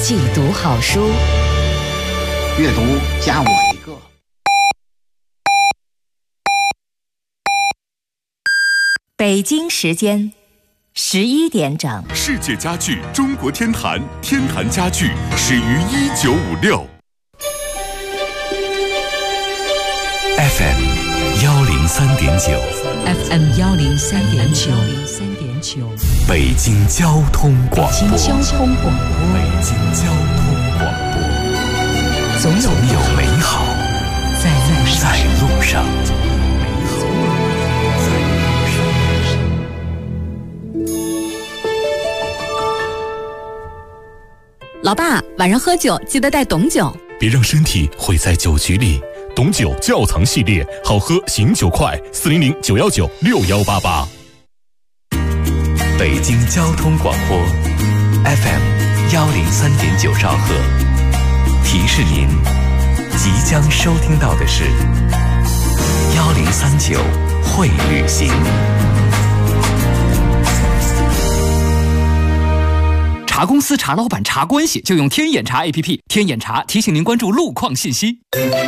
季读好书， 阅读加我一个。 北京时间11点整。 世界家具中国天坛，天坛家具始于1956。 FM 103.9 FM 103.9 北京交通广播。 北京交通广播。 北京交通广播。总有美好在路上。 老爸，晚上喝酒记得带董酒， 别让身体毁在酒局里。董酒窖藏系列，好喝醒酒快，400 919 6188。 北京交通广播 FM 103.9兆赫，提示您即将收听到的是1039会旅行。 查公司、查老板、查关系，就用天眼查 APP。天眼查提醒您关注路况信息。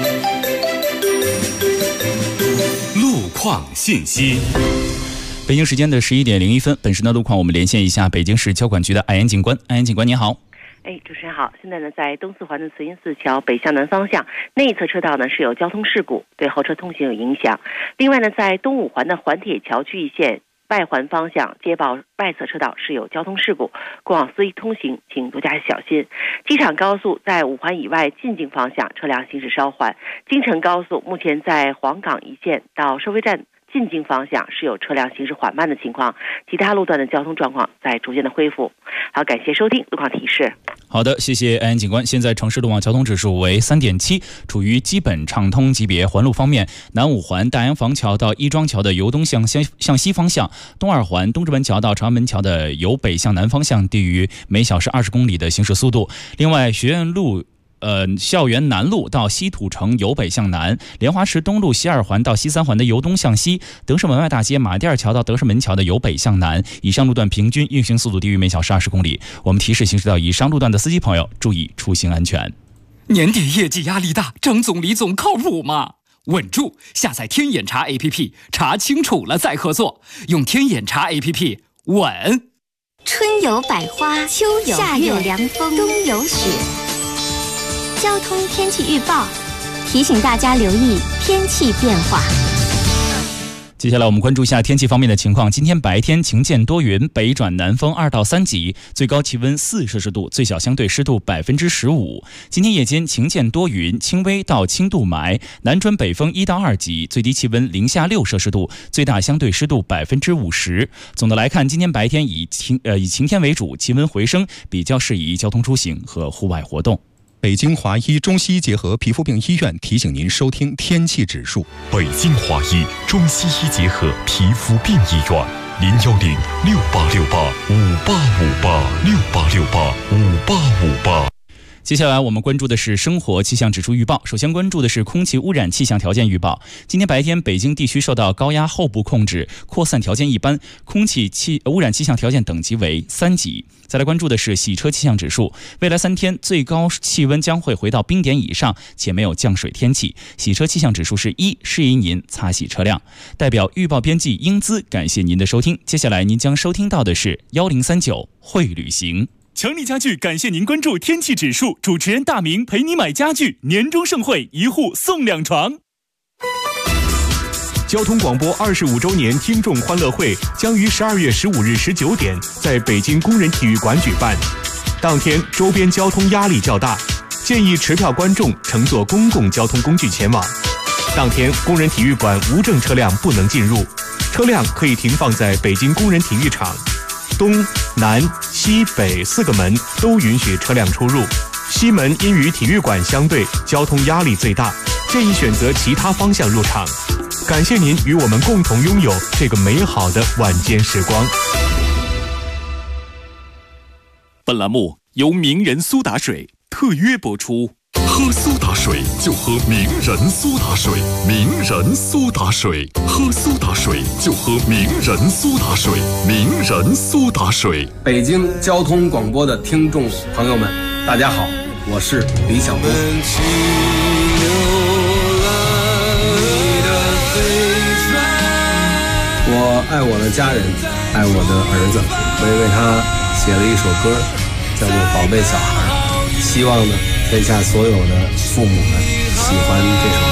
路况信息。 北京时间的11点01分，本时的路况我们连线一下北京市交管局的艾岩警官。艾岩警官您好。 主持人好。现在呢，在东四环的慈云寺桥北向南方向内侧车道呢是有交通事故，对后车通行有影响。另外呢，在东五环的环铁桥区域线外环方向接报外侧车道是有交通事故，过往司机通行请多加小心。机场高速在五环以外进京方向车辆行驶稍缓。京承高速目前在黄岗一线到收费站进京方向是有车辆行驶缓慢的情况，其他路段的交通状况在逐渐的恢复。好，感谢收听路况提示。 好的，谢谢安安警官。现在城市路网交通指数为3.7，处于基本畅通级别。环路方面，南五环大洋坊桥到亦庄桥的由东向西方向，东二环东直门桥到朝阳门桥的由北向南方向低于每小时20公里的行驶速度。另外，学院路校园南路到西土城由北向南，莲花池东路西二环到西三环的由东向西，德胜门外大街马甸桥到德胜门桥的由北向南，以上路段平均运行速度低于每小时20公里。我们提示行驶到以上路段的司机朋友注意出行安全。 年底业绩压力大，张总李总靠谱吗？稳住！下载天眼查 APP， 查清楚了再合作。用天眼查 APP， 稳。 春有百花，秋有夏有凉风，冬有雪。交通天气预报提醒大家留意天气变化。 接下来我们关注一下天气方面的情况。今天白天晴间多云，北转南风2到3级，最高气温4摄氏度，最小相对湿度15%。今天夜间晴间多云，轻微到轻度霾，南转北风1到2级，最低气温零下6摄氏度，最大相对湿度50%。总的来看，今天白天以晴天为主，气温回升，比较适宜交通出行和户外活动。 北京华医中西医结合皮肤病医院提醒您收听天气指数。 北京华医中西医结合皮肤病医院，01068685858，668685858。 接下来我们关注的是生活气象指数预报。首先关注的是空气污染气象条件预报。今天白天北京地区受到高压后部控制，扩散条件一般，空气污染气象条件等级为3级。再来关注的是洗车气象指数。未来3天最高气温将会回到冰点以上，且没有降水天气。洗车气象指数是1，适宜您擦洗车辆。代表预报编辑英姿感谢您的收听。接下来您将收听到的是1039会旅行。 强力家具感谢您关注天气指数，主持人大明陪你买家具，年终盛会1户送2床。交通广播25周年听众欢乐会将于12月15日19点在北京工人体育馆举办。当天周边交通压力较大，建议持票观众乘坐公共交通工具前往。当天工人体育馆无证车辆不能进入，车辆可以停放在北京工人体育场。东南西北4个门都允许车辆出入，西门因与体育馆相对，交通压力最大，建议选择其他方向入场。感谢您与我们共同拥有这个美好的晚间时光。本栏目由名人苏打水特约播出。 喝苏打水就喝名人苏打水，名人苏打水，喝苏打水就喝名人苏打水，名人苏打水。 北京交通广播的听众朋友们，大家好，我是李小璐。我爱我的家人，爱我的儿子，我也为他写了一首歌，叫做《宝贝小孩》，希望呢天下所有的父母们喜欢这首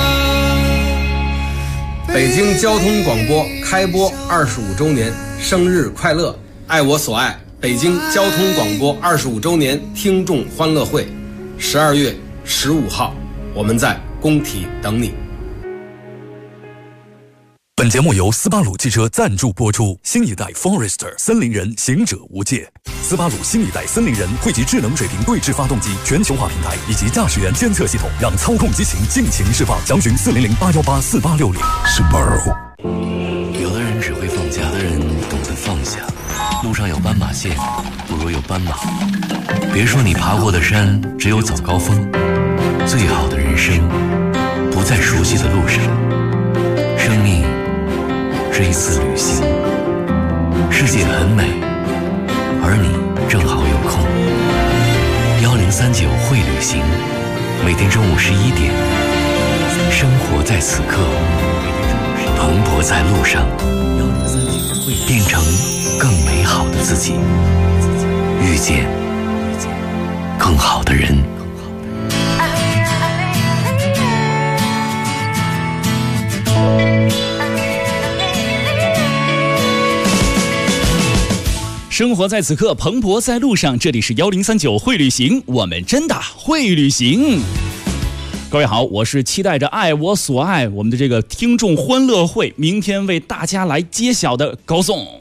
歌。北京交通广播开播25周年，生日快乐！爱我所爱，北京交通广播25周年听众欢乐会，12月15号，我们在工体等你。 本节目由斯巴鲁汽车赞助播出。新一代 Forester 森林人行者无界，斯巴鲁新一代森林人汇集智能水平对置发动机、全球化平台以及驾驶员监测系统，让操控激情尽情释放。详询400-818-4860。Subaru。 有的人只会放假，有的人懂得放下。路上有斑马线，不如有斑马。别说你爬过的山只有早高峰，最好的人生不在熟悉的路上。生命是一次旅行，世界很美，而你正好有空。1039会旅行，每天中午11点，生活在此刻，蓬勃在路上，变成更美好的自己，遇见更好的人。 生活在此刻，蓬勃在路上。这里是1039会旅行，我们真的会旅行。各位好，我是期待着爱我所爱我们的这个听众欢乐会明天为大家来揭晓的高颂。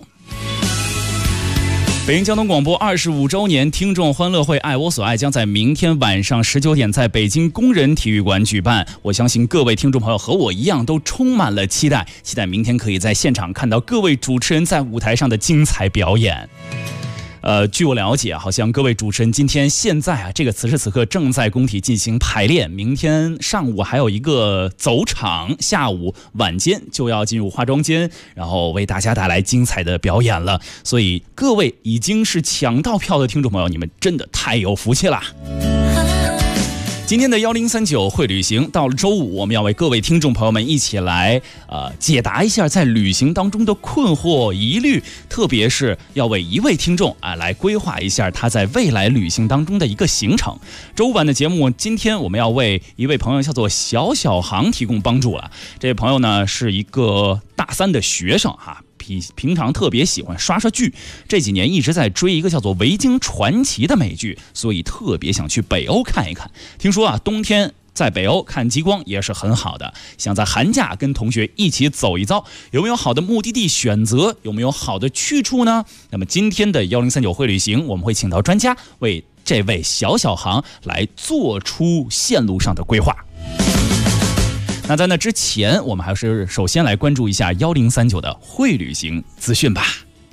北京交通广播25周年听众欢乐会爱我所爱将在明天晚上19点在北京工人体育馆举办。我相信各位听众朋友和我一样都充满了期待明天可以在现场看到各位主持人在舞台上的精彩表演。据我了解，好像各位主持人今天现在这个此时此刻正在工体进行排练，明天上午还有一个走场，下午晚间就要进入化妆间，然后为大家带来精彩的表演了。所以各位已经是抢到票的听众朋友，你们真的太有福气了。今天的1039会旅行到了周五，我们要为各位听众朋友们一起来解答一下在旅行当中的困惑疑虑，特别是要为一位听众来规划一下他在未来旅行当中的一个行程。周五版的节目，今天我们要为一位朋友叫做小航提供帮助了。这位朋友呢是一个大3的学生哈。平常特别喜欢刷剧，这几年一直在追一个叫做《维京传奇》的美剧，所以特别想去北欧看一看。听说冬天在北欧看极光也是很好的，想在寒假跟同学一起走一遭。有没有好的目的地选择？有没有好的去处呢？那么今天的1039会旅行，我们会请到专家为这位小航来做出线路上的规划。那在那之前，我们还是首先来关注一下1039的会旅行资讯吧。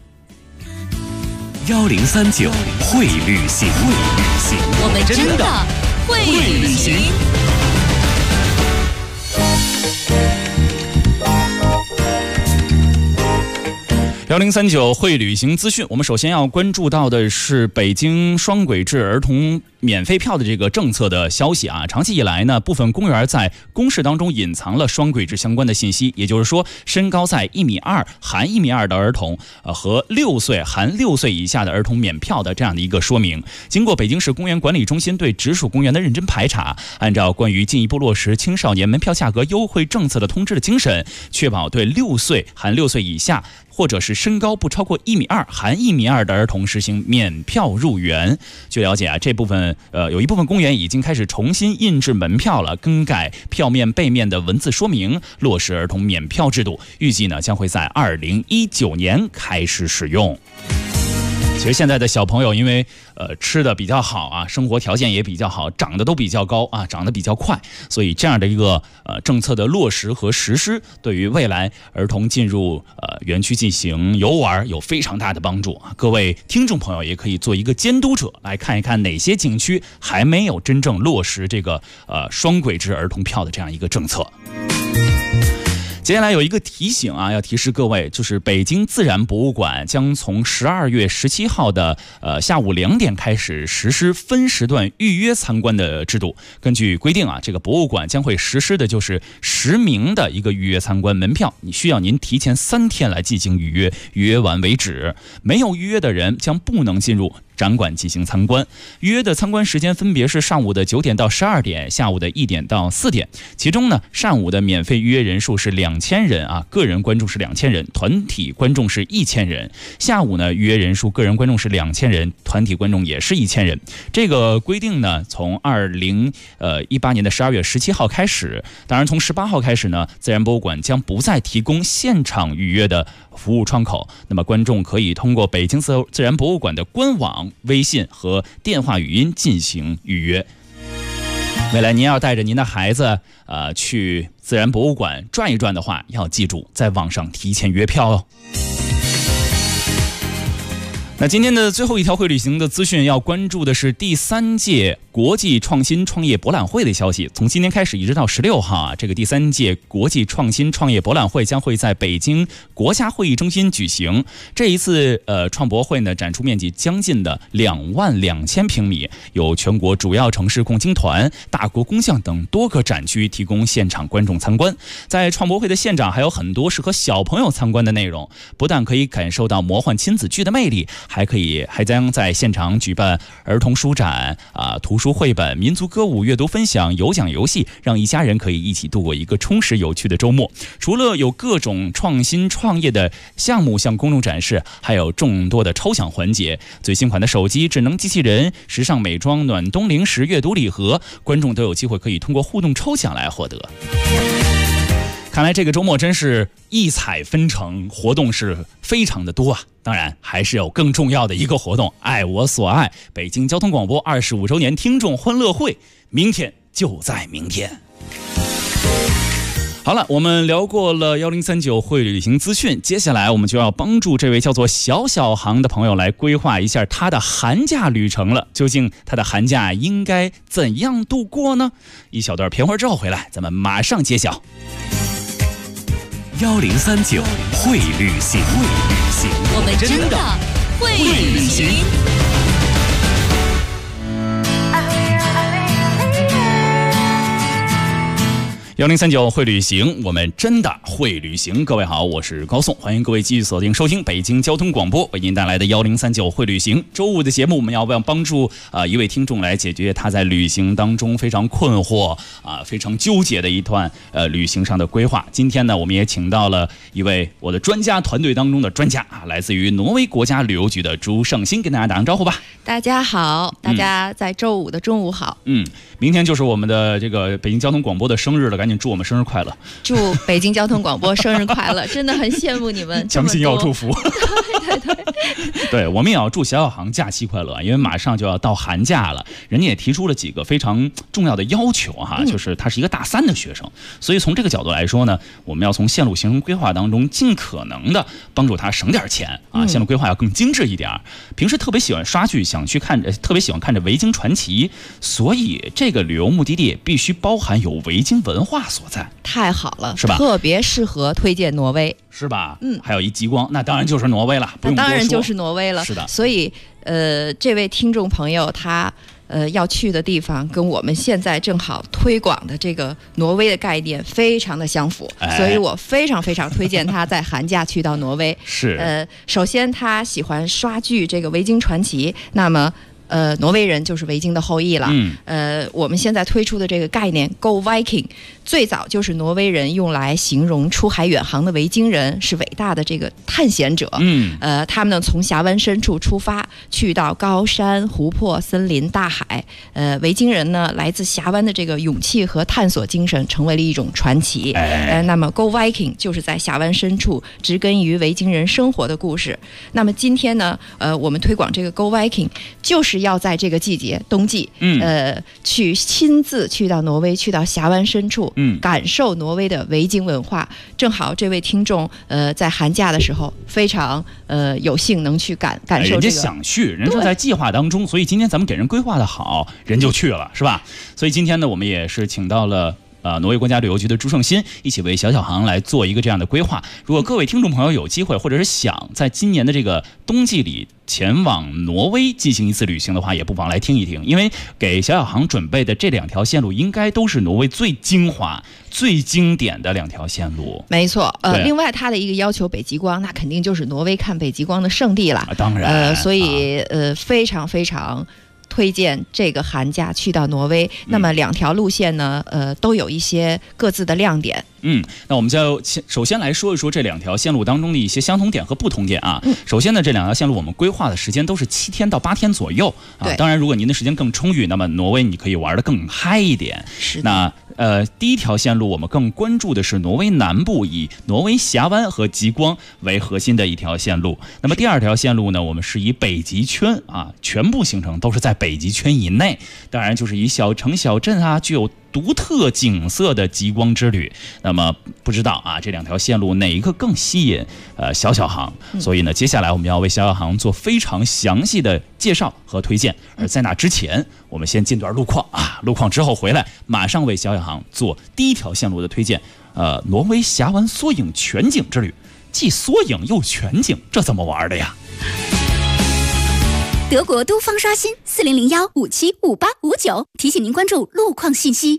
1039会旅行， 我们真的会旅行。 1039会旅行资讯，我们首先要关注到的是北京双轨制儿童免费票的这个政策的消息啊。长期以来呢，部分公园在公示当中隐藏了双轨制相关的信息，也就是说，身高在1.2米含1.2米的儿童，和6岁含6岁以下的儿童免票的这样的一个说明。经过北京市公园管理中心对直属公园的认真排查，按照关于进一步落实青少年门票价格优惠政策的通知的精神，确保对6岁含6岁以下或者是身高不超过1.2米含1.2米的儿童实行免票入园。据了解啊，这部分有一部分公园已经开始重新印制门票了，更改票面背面的文字说明，落实儿童免票制度。预计呢将会在2019年开始使用。 其实现在的小朋友因为吃的比较好啊，生活条件也比较好，长得都比较高啊，长得比较快，所以这样的一个政策的落实和实施，对于未来儿童进入园区进行游玩有非常大的帮助啊。各位听众朋友也可以做一个监督者，来看一看哪些景区还没有真正落实这个双轨制儿童票的这样一个政策。接下来有一个提醒啊，要提示各位，就是北京自然博物馆将从12月17号的下午2点开始实施分时段预约参观的制度。根据规定啊，这个博物馆将会实施的就是实名的一个预约参观门票，需要您提前3天来进行预约，预约完为止。没有预约的人将不能进入展馆进行参观。预约的参观时间分别是上午的9点到12点，下午的1点到4点。其中呢，上午的免费预约人数是2000人啊，个人观众是2000人，团体观众是1000人。下午呢，预约人数个人观众是2000人，团体观众也是1000人。这个规定呢，从2018年的12月17号开始。当然，从18号开始呢，自然博物馆将不再提供现场预约的服务窗口，那么观众可以通过北京自然博物馆的官网、微信和电话语音进行预约。未来您要带着您的孩子去自然博物馆转一转的话，要记住在网上提前约票哦。那今天的最后一条会旅行的资讯要关注的是第3届国际创新创业博览会的消息。从今天开始一直到16号啊，这个第3届国际创新创业博览会将会在北京国家会议中心举行。这一次创博会呢，展出面积将近的22000平米，有全国主要城市共青团、大国工匠等多个展区提供现场观众参观。在创博会的现场还有很多适合小朋友参观的内容，不但可以感受到魔幻亲子剧的魅力，还将在现场举办儿童书展图书绘本、民族歌舞、阅读分享、有奖游戏，让一家人可以一起度过一个充实有趣的周末。除了有各种创新创业的项目向公众展示，还有众多的抽奖环节，最新款的手机、智能机器人、时尚美妆、暖冬零食、阅读礼盒，观众都有机会可以通过互动抽奖来获得。看来这个周末真是异彩纷呈，活动是非常的多啊！当然，还是有更重要的一个活动——爱我所爱北京交通广播25周年听众欢乐会，明天就在明天。好了，我们聊过了1039会旅行资讯，接下来我们就要帮助这位叫做小小航的朋友来规划一下他的寒假旅程了。究竟他的寒假应该怎样度过呢？一小段片花之后回来，咱们马上揭晓。 1039会旅行， 我们真的会旅行。 1039会旅行，我们真的会旅行。各位好，我是高颂，欢迎各位继续锁定收听北京交通广播为您带来的1039会旅行。周五的节目，我们要帮助一位听众来解决他在旅行当中非常困惑非常纠结的一段旅行上的规划。今天呢，我们也请到了一位我的专家团队当中的专家来自于挪威国家旅游局的朱胜新，跟大家打声招呼吧。 大家好，大家在周五的中午好。 明天就是我们的这个北京交通广播的生日了，赶紧祝我们生日快乐！ 祝北京交通广播生日快乐！真的很羡慕你们， 强行要祝福。 对， 对，我们也要祝小小航假期快乐，因为马上就要到寒假了。人家也提出了几个非常重要的要求就是他是一个大3的学生，所以从这个角度来说呢，我们要从线路行程规划当中尽可能的帮助他省点钱线路规划要更精致一点。平时特别喜欢刷剧，特别喜欢看着维京传奇，所以这个旅游目的地必须包含有维京文化所在。 太好了， 是吧？ 特别适合推荐挪威， 是吧？还有一极光，那当然就是挪威了，不用多说， 当然就是挪威了。 是的， 所以这位听众朋友他要去的地方跟我们现在正好推广的这个挪威的概念非常的相符，所以我非常非常推荐他在寒假去到挪威。 是， 首先他喜欢刷剧这个维京传奇，那么挪威人就是维京的后裔了。我们现在推出的这个概念 Go Viking， 最早就是挪威人用来形容出海远航的维京人是伟大的这个探险者。他们呢从峡湾深处出发，去到高山、湖泊、森林、大海。维京人呢来自峡湾的这个勇气和探索精神，成为了一种传奇。那么 Go Viking 就是在峡湾深处植根于维京人生活的故事。那么今天呢，我们推广这个 Go Viking， 就是要在这个季节，冬季，去亲自去到挪威，去到峡湾深处，感受挪威的维京文化。正好这位听众，在寒假的时候非常有幸能去感受这个。 人家想去，人正在计划当中，所以今天咱们给人规划的好，人就去了，是吧？所以今天呢，我们也是请到了挪威国家旅游局的朱胜新，一起为小航来做一个这样的规划。如果各位听众朋友有机会，或者是想在今年的这个冬季里前往挪威进行一次旅行的话，也不妨来听一听，因为给小航准备的这2条线路应该都是挪威最精华、最经典的2条线路。 没错，另外他的一个要求北极光，那肯定就是挪威看北极光的圣地了。 当然， 所以非常非常推荐这个寒假去到挪威。那么2条路线呢，都有一些各自的亮点。 那我们就首先来说一说这2条线路当中的一些相同点和不同点啊。首先呢，这2条线路我们规划的时间都是7天到8天左右啊。当然，如果您的时间更充裕，那么挪威你可以玩得更嗨一点。 是的。 那第1条线路我们更关注的是挪威南部，以挪威峡湾和极光为核心的一条线路。那么第2条线路呢，我们是以北极圈啊，全部行程都是在北极圈以内，当然就是以小城小镇啊，具有独特景色的极光之旅。那么不知道啊，这2条线路哪一个更吸引小航？所以呢，接下来我们要为小航做非常详细的介绍和推荐。而在那之前，我们先进段路况啊，路况之后回来，马上为小航做第1条线路的推荐。挪威峡湾缩影全景之旅，既缩影又全景，这怎么玩的呀？ 德国都方刷新4001575859，提醒您关注路况信息。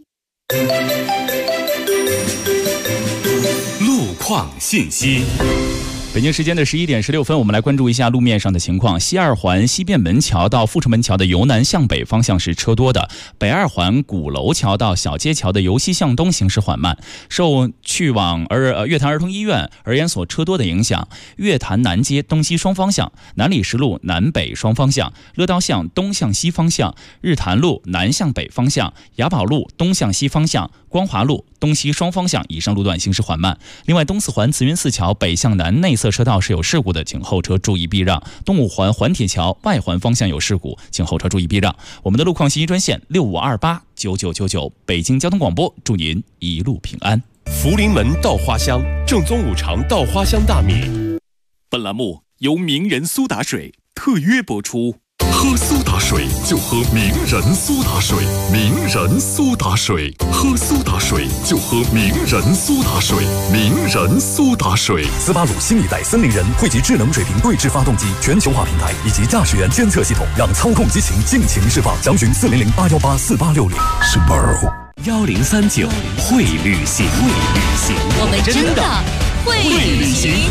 路况信息。 北京时间的11点16分，我们来关注一下路面上的情况。西2环西便门桥到阜成门桥的由南向北方向是车多的，北2环鼓楼桥到小街桥的由西向东行驶缓慢。受去往月坛儿童医院儿研所车多的影响，月坛南街东西双方向、南礼士路南北双方向、乐道巷东向西方向、日坛路南向北方向、雅宝路东向西方向、光华路东西双方向以上路段行驶缓慢。另外，东4环慈云寺桥北向南内侧车道是有事故的，请后车注意避让。东5环环铁桥外环方向有事故，请后车注意避让。我们的路况信息专线65289999，北京交通广播，祝您一路平安。 福临门稻花香，正宗五常稻花香大米。本栏目由名人苏打水特约播出。 喝苏打水就喝名人苏打水，名人苏打水，喝苏打水就喝名人苏打水，名人苏打水。斯巴鲁新一代森林人汇集智能水平对置发动机、全球化平台以及驾驶员监测系统，让操控激情尽情释放。详询400-818-4860。Subaru 1039会旅行， 我们真的会旅行。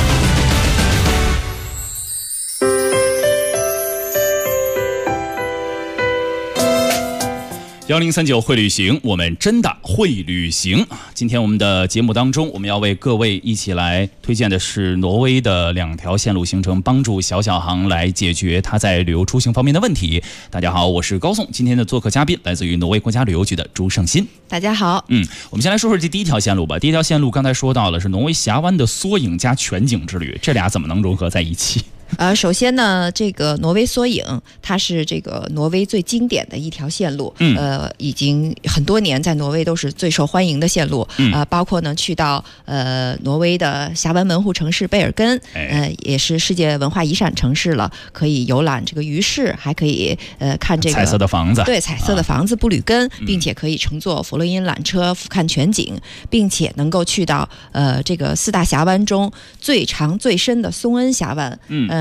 1039会旅行，我们真的会旅行。今天我们的节目当中，我们要为各位一起来推荐的是挪威的2条线路行程，帮助小航来解决他在旅游出行方面的问题。大家好，我是高颂，今天的做客嘉宾来自于挪威国家旅游局的朱胜新。 大家好。 我们先来说说这第1条线路吧。第1条线路刚才说到了是挪威峡湾的缩影加全景之旅，这俩怎么能融合在一起？ 首先呢，这个挪威缩影，它是这个挪威最经典的一条线路，已经很多年在挪威都是最受欢迎的线路，包括呢去到挪威的峡湾门户城市贝尔根，也是世界文化遗产城市了，可以游览这个鱼市，还可以看这个彩色的房子， 对，彩色的房子布吕根，并且可以乘坐佛罗因缆车俯瞰全景，并且能够去到这个4大峡湾中最长最深的松恩峡湾，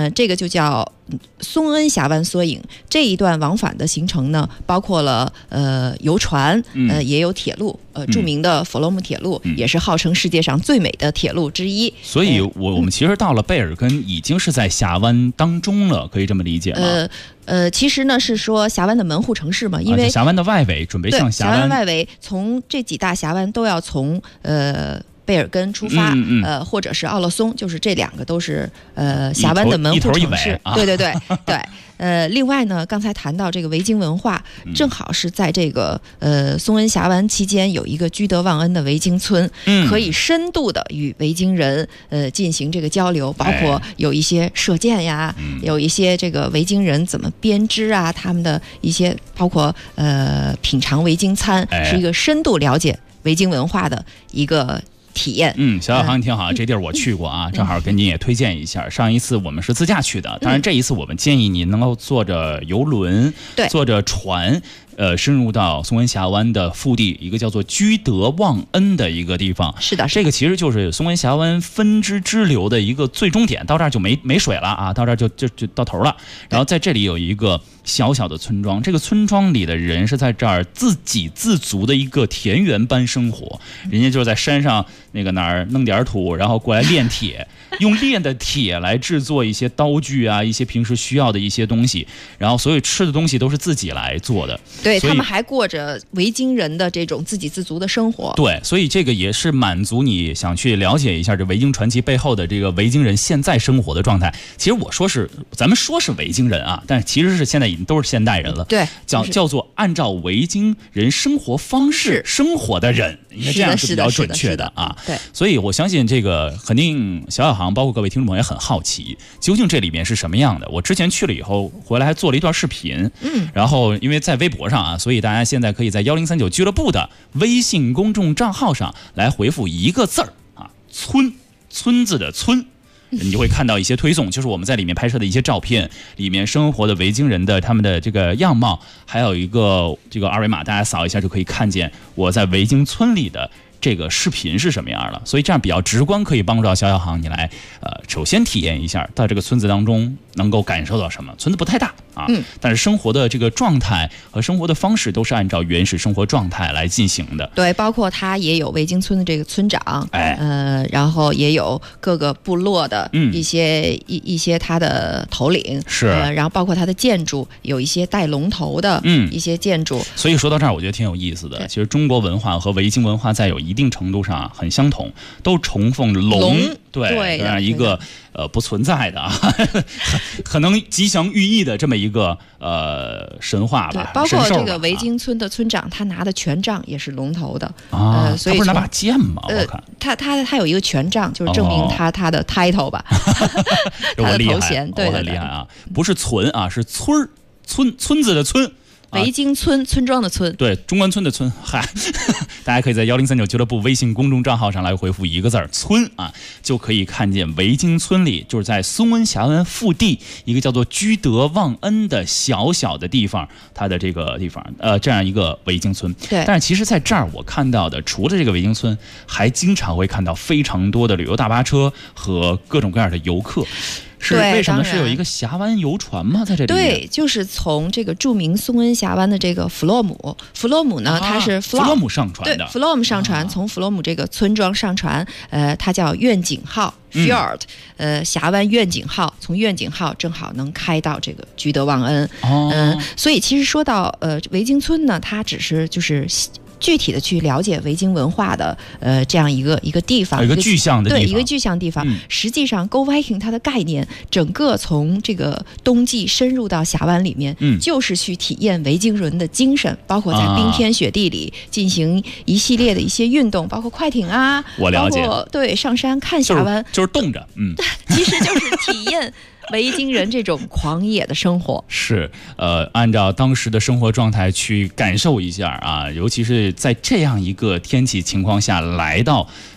这个就叫松恩峡湾缩影。这一段往返的行程呢，包括了游船，也有铁路，著名的佛罗姆铁路，也是号称世界上最美的铁路之一。 所以我们其实到了贝尔根已经是在峡湾当中了，可以这么理解吗？ 其实呢是说峡湾的门户城市嘛，因为峡湾的外围准备向峡湾外围，从这几大峡湾都要从贝尔根出发，或者是奥勒松，就是这两个都是峡湾的门户城市。对对对对。另外呢，刚才谈到这个维京文化，正好是在这个松恩峡湾期间有一个居德旺恩的维京村，可以深度的与维京人进行这个交流，包括有一些射箭呀，有一些这个维京人怎么编织啊，他们的一些包括品尝维京餐，是一个深度了解维京文化的一个体验。 小航你听好，这地儿我去过啊，正好跟您也推荐一下。上一次我们是自驾去的，当然这一次我们建议你能够坐着游轮，坐着船，深入到松恩峡湾的腹地，一个叫做居德旺恩的一个地方。 是的， 这个其实就是松恩峡湾分支支流的一个最终点，到这儿就没水了啊，到这儿就到头了。然后在这里有一个小小的村庄，这个村庄里的人是在这儿自给自足的一个田园般生活，人家就是在山上那个哪儿弄点土，然后过来炼铁，用炼的铁来制作一些刀具啊，一些平时需要的一些东西，然后所有吃的东西都是自己来做的。 对，他们还过着维京人的这种自给自足的生活。 对，所以这个也是满足你想去了解一下这维京传奇背后的这个维京人现在生活的状态。其实咱们说是维京人啊，但是其实是现在已经都是现代人了。 对， 叫做按照维京人生活方式生活的人，应该这样是比较准确的啊。 对， 所以我相信这个肯定小航包括各位听众朋友也很好奇，究竟这里面是什么样的。我之前去了以后回来还做了一段视频，然后因为在微博上啊，所以大家现在可以在1039俱乐部的微信公众账号上来回复一个字儿啊，村子的村。你就会看到一些推送，就是我们在里面拍摄的一些照片，里面生活的维京人的他们的这个样貌，还有一个这个二维码，大家扫一下就可以看见我在维京村里的这个视频是什么样的。所以这样比较直观，可以帮助到小航你来首先体验一下到这个村子当中能够感受到什么。村子不太大啊，但是生活的这个状态和生活的方式都是按照原始生活状态来进行的。 对，包括他也有维京村的这个村长，然后也有各个部落的一些他的头领， 是， 然后包括他的建筑有一些带龙头的一些建筑。 所以说到这儿，我觉得挺有意思的。其实中国文化和维京文化在有一定程度上很相同，都崇奉龙，对这样一个不存在的啊，可能吉祥寓意的这么一个神话吧。 包括这个维京村的村长，他拿的权杖也是龙头的啊， 所以他不是拿把剑吗？我看他有一个权杖，就是证明他的 title 吧，他的头衔。对， 很厉害啊！不是村啊，是村子的村。 维京村，村庄的村， 对，中关村的村。嗨，大家可以在1039俱乐部微信公众账号上来回复一个字儿村啊，就可以看见维京村里，就是在松恩峡湾腹地一个叫做居德旺恩的小小的地方，它的这个地方这样一个维京村。 对， 但是其实在这儿我看到的，除了这个维京村，还经常会看到非常多的旅游大巴车和各种各样的游客。是为什么是有一个峡湾游船吗？在这里面？ 对，就是从这个著名松恩峡湾的这个弗洛姆呢，它是弗洛姆上船的。 对，弗洛姆上船，从弗洛姆这个村庄上船，它叫愿景号 Fjord，峡湾愿景号，从愿景号正好能开到这个居德旺恩。所以其实说到维京村呢，它只是就是具体的去了解维京文化的这样一个地方， 一个具象的地方， 对，一个具象地方。实际上 Go Viking 它的概念，整个从这个冬季深入到峡湾里面，就是去体验维京人的精神，包括在冰天雪地里进行一系列的一些运动，包括快艇啊， 我了解， 包括对上山看峡湾， 就是冻着， 其实就是体验维京人这种狂野的生活。 是，按照当时的生活状态去感受一下啊，尤其是在这样一个天气情况下来到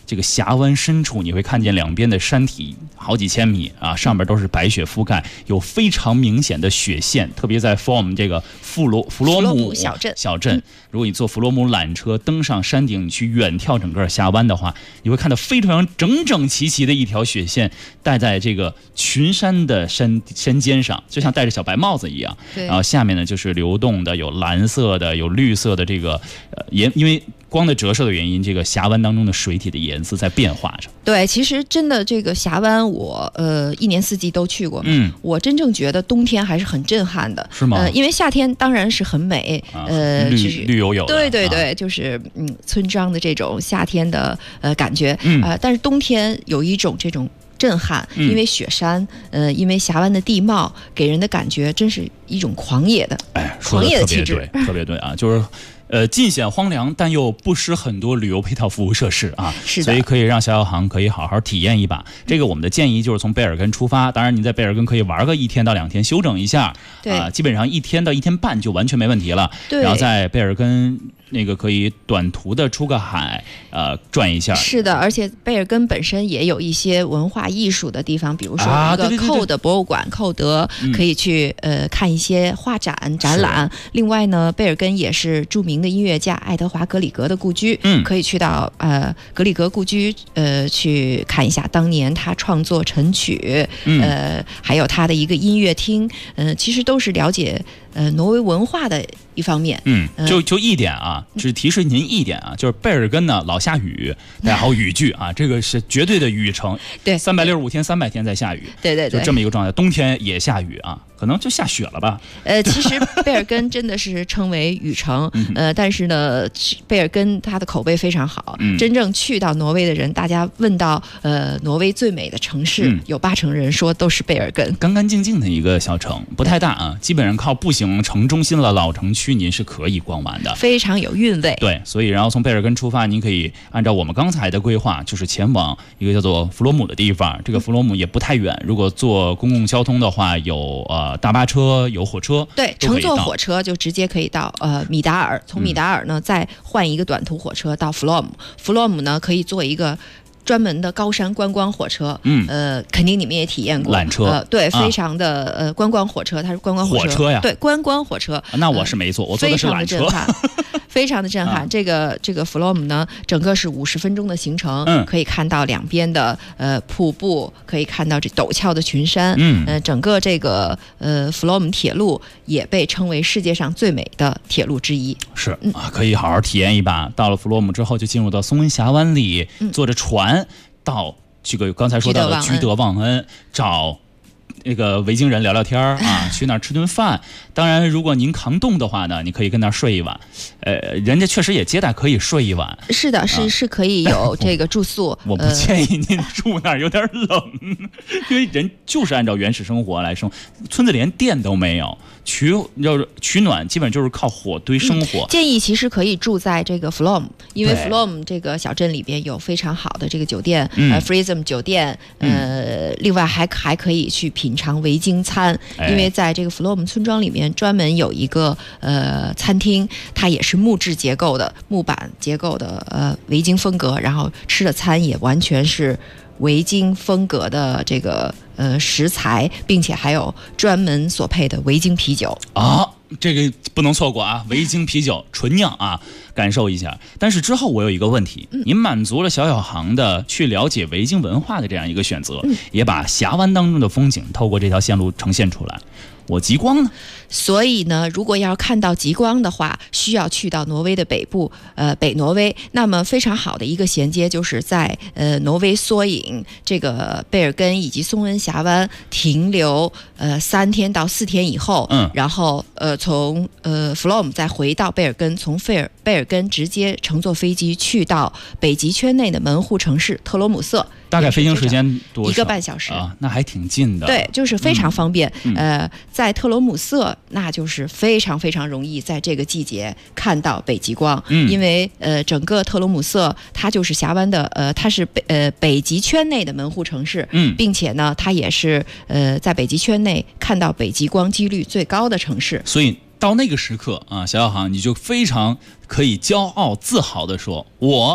这个峡湾深处，你会看见两边的山体好几千米啊，上面都是白雪覆盖，有非常明显的雪线，特别在 Fulham 这个弗罗姆小镇，如果你坐弗罗姆缆车登上山顶去远眺整个峡湾的话，你会看到非常整整齐齐的一条雪线带在这个群山的山尖上，就像戴着小白帽子一样。然后下面呢就是流动的，有蓝色的，有绿色的，这个因为光的折射的原因，这个峡湾当中的水体的颜色在变化着。 对，其实真的这个峡湾我一年四季都去过，我真正觉得冬天还是很震撼的。 是吗？ 因为夏天当然是很美， 绿油油的， 对，就是村庄的这种夏天的感觉，但是冬天有一种这种震撼，因为雪山，因为峡湾的地貌给人的感觉真是一种狂野的，狂野的气质， 特别对啊，就是尽显荒凉，但又不失很多旅游配套服务设施啊， 是的， 所以可以让小小航可以好好体验一把。这个我们的建议就是从贝尔根出发，当然您在贝尔根可以玩个1天到2天，休整一下， 对， 基本上1天到1天半就完全没问题了。 对， 然后在贝尔根那个可以短途的出个海，转一下。 是的，而且贝尔根本身也有一些文化艺术的地方，比如说一个寇的博物馆，寇德可以去看一些画展展览。另外呢，贝尔根也是著名的音乐家爱德华格里格的故居，可以去到格里格故居去看一下当年他创作晨曲，还有他的一个音乐厅，其实都是了解挪威文化的一方面。 就一点啊，只提示您一点啊，就是贝尔根呢老下雨，然后雨具啊，这个是绝对的雨城， 对 ，365天300天在下雨， 对， 就这么一个状态，冬天也下雨啊。可能就下雪了吧？ 其实贝尔根真的是称为雨城，但是呢，贝尔根它的口碑非常好，真正去到挪威的人，大家问到挪威最美的城市，有80%人说都是贝尔根， 干干净净的一个小城，不太大啊，基本上靠步行城中心的老城区，您是可以逛完的， 非常有韵味。 对，所以然后从贝尔根出发，您可以按照我们刚才的规划，就是前往一个叫做弗罗姆的地方。这个弗罗姆也不太远，如果坐公共交通的话，有大巴车，有火车， 对，乘坐火车就直接可以到米达尔，从米达尔呢再换一个短途火车到弗洛姆。弗洛姆呢可以坐一个专门的高山观光火车，肯定你们也体验过缆车， 对，非常的观光火车，它是观光火车呀， 对，观光火车。 那我是没坐，我坐的是缆车， 非常的震撼。这个弗洛姆呢，整个是50分钟的行程，可以看到两边的瀑布，可以看到这陡峭的群山，整个这个弗洛姆铁路也被称为世界上最美的铁路之一。 是啊，可以好好体验一把。到了弗洛姆之后，就进入到松温峡湾里，坐着船到这个刚才说到的居德旺恩，找那个维京人聊聊天啊，去那儿吃顿饭。当然，如果您扛冻的话呢，你可以跟那儿睡一晚。人家确实也接待，可以睡一晚。 是的，是可以有这个住宿。 我不建议您住那儿，有点冷，因为人就是按照原始生活来生，村子连电都没有，取暖基本就是靠火堆生活。 建议其实可以住在这个 Fulham， 因为 Fulham 这个小镇里边有非常好的这个酒店，Freedom 酒店，另外还可以去品尝维京餐，因为在这个 Fulham 村庄里面专门有一个餐厅，它也是木质结构的、木板结构的维京风格，然后吃的餐也完全是维京风格的这个食材，并且还有专门所配的维京啤酒啊，这个不能错过啊！维京啤酒纯酿啊，感受一下。但是之后我有一个问题，您满足了小航的去了解维京文化的这样一个选择，也把峡湾当中的风景透过这条线路呈现出来。我极光呢？ 所以呢，如果要看到极光的话，需要去到挪威的北部，北挪威。那么非常好的一个衔接，就是在挪威缩影这个贝尔根以及松恩峡湾停留3天到4天以后，然后从弗洛姆再回到贝尔根，从贝尔根直接乘坐飞机去到北极圈内的门户城市特罗姆瑟。 大概飞行时间多少？1 个半小时啊，那还挺近的。 对，就是非常方便。在特罗姆瑟，那就是非常非常容易在这个季节看到北极光。因为整个特罗姆瑟它就是峡湾的它是北极圈内的门户城市。并且呢，它也是在北极圈内看到北极光几率最高的城市。 所以到那个时刻啊，小航你就非常可以骄傲自豪地说，我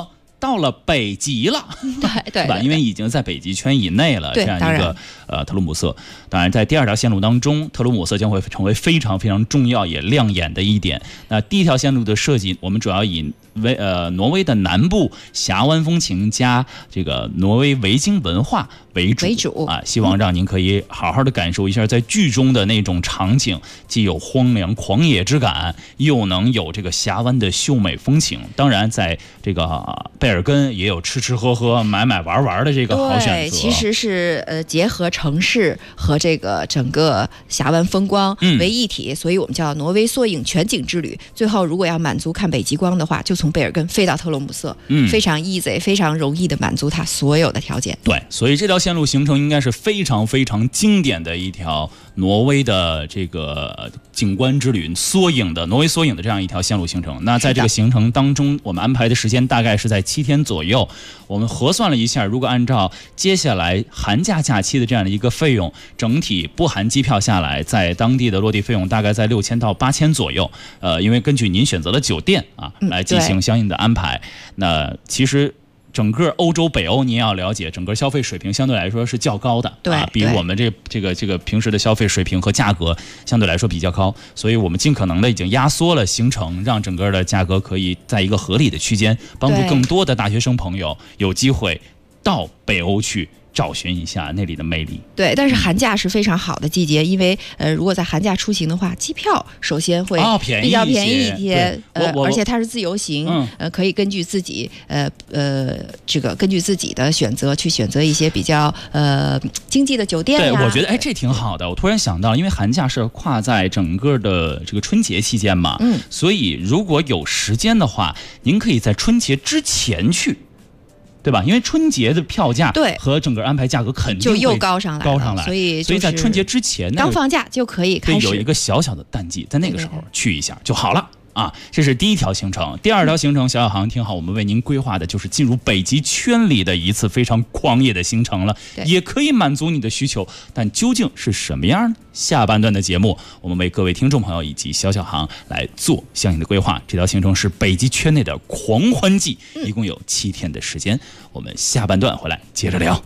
到了北极了， 对吧？因为已经在北极圈以内了，这样一个特鲁姆瑟。当然，在第二条线路当中，特鲁姆瑟将会成为非常非常重要也亮眼的一点。那第一条线路的设计，我们主要以挪威的南部峡湾风情加这个挪威维京文化为主啊，希望让您可以好好的感受一下在剧中的那种场景，既有荒凉狂野之感，又能有这个峡湾的秀美风情。当然，在这个贝尔根也有吃吃喝喝、买买玩玩的这个好选择。 对，其实是结合城市和这个整个峡湾风光为一体，所以我们叫挪威缩影全景之旅。最后，如果要满足看北极光的话，就从贝尔根飞到特鲁姆瑟，非常 easy， 非常容易的满足它所有的条件。 对，所以这条线路行程应该是非常非常经典的一条挪威的这个景观之旅，挪威缩影的这样一条线路行程。那在这个行程当中，我们安排的时间大概是在7天左右。我们核算了一下，如果按照接下来寒假假期的这样的一个费用，整体不含机票下来，在当地的落地费用大概在6000到8000左右。因为根据您选择的酒店啊，来进行相应的安排。那其实整个欧洲、北欧，您要了解，整个消费水平相对来说是较高的， 对， 比我们这个平时的消费水平和价格相对来说比较高，所以我们尽可能的已经压缩了行程，让整个的价格可以在一个合理的区间，帮助更多的大学生朋友有机会到北欧去找寻一下那里的魅力。 对，但是寒假是非常好的季节，因为如果在寒假出行的话，机票首先会比较便宜一些，而且它是自由行，可以根据自己根据自己的选择去选择一些比较经济的酒店呀。 对，我觉得这挺好的。我突然想到，因为寒假是跨在整个的这个春节期间嘛，所以如果有时间的话，您可以在春节之前去。对吧？因为春节的票价和整个安排价格肯定就又高上来，所以在春节之前刚放假就可以开始有一个小小的淡季，在那个时候去一下就好了。啊，这是第一条行程。第二条行程，小航听好，我们为您规划的就是进入北极圈里的一次非常狂野的行程了，也可以满足你的需求，但究竟是什么样呢？下半段的节目，我们为各位听众朋友以及小航来做相应的规划。这条行程是北极圈内的狂欢季，一共有7天的时间。我们下半段回来接着聊。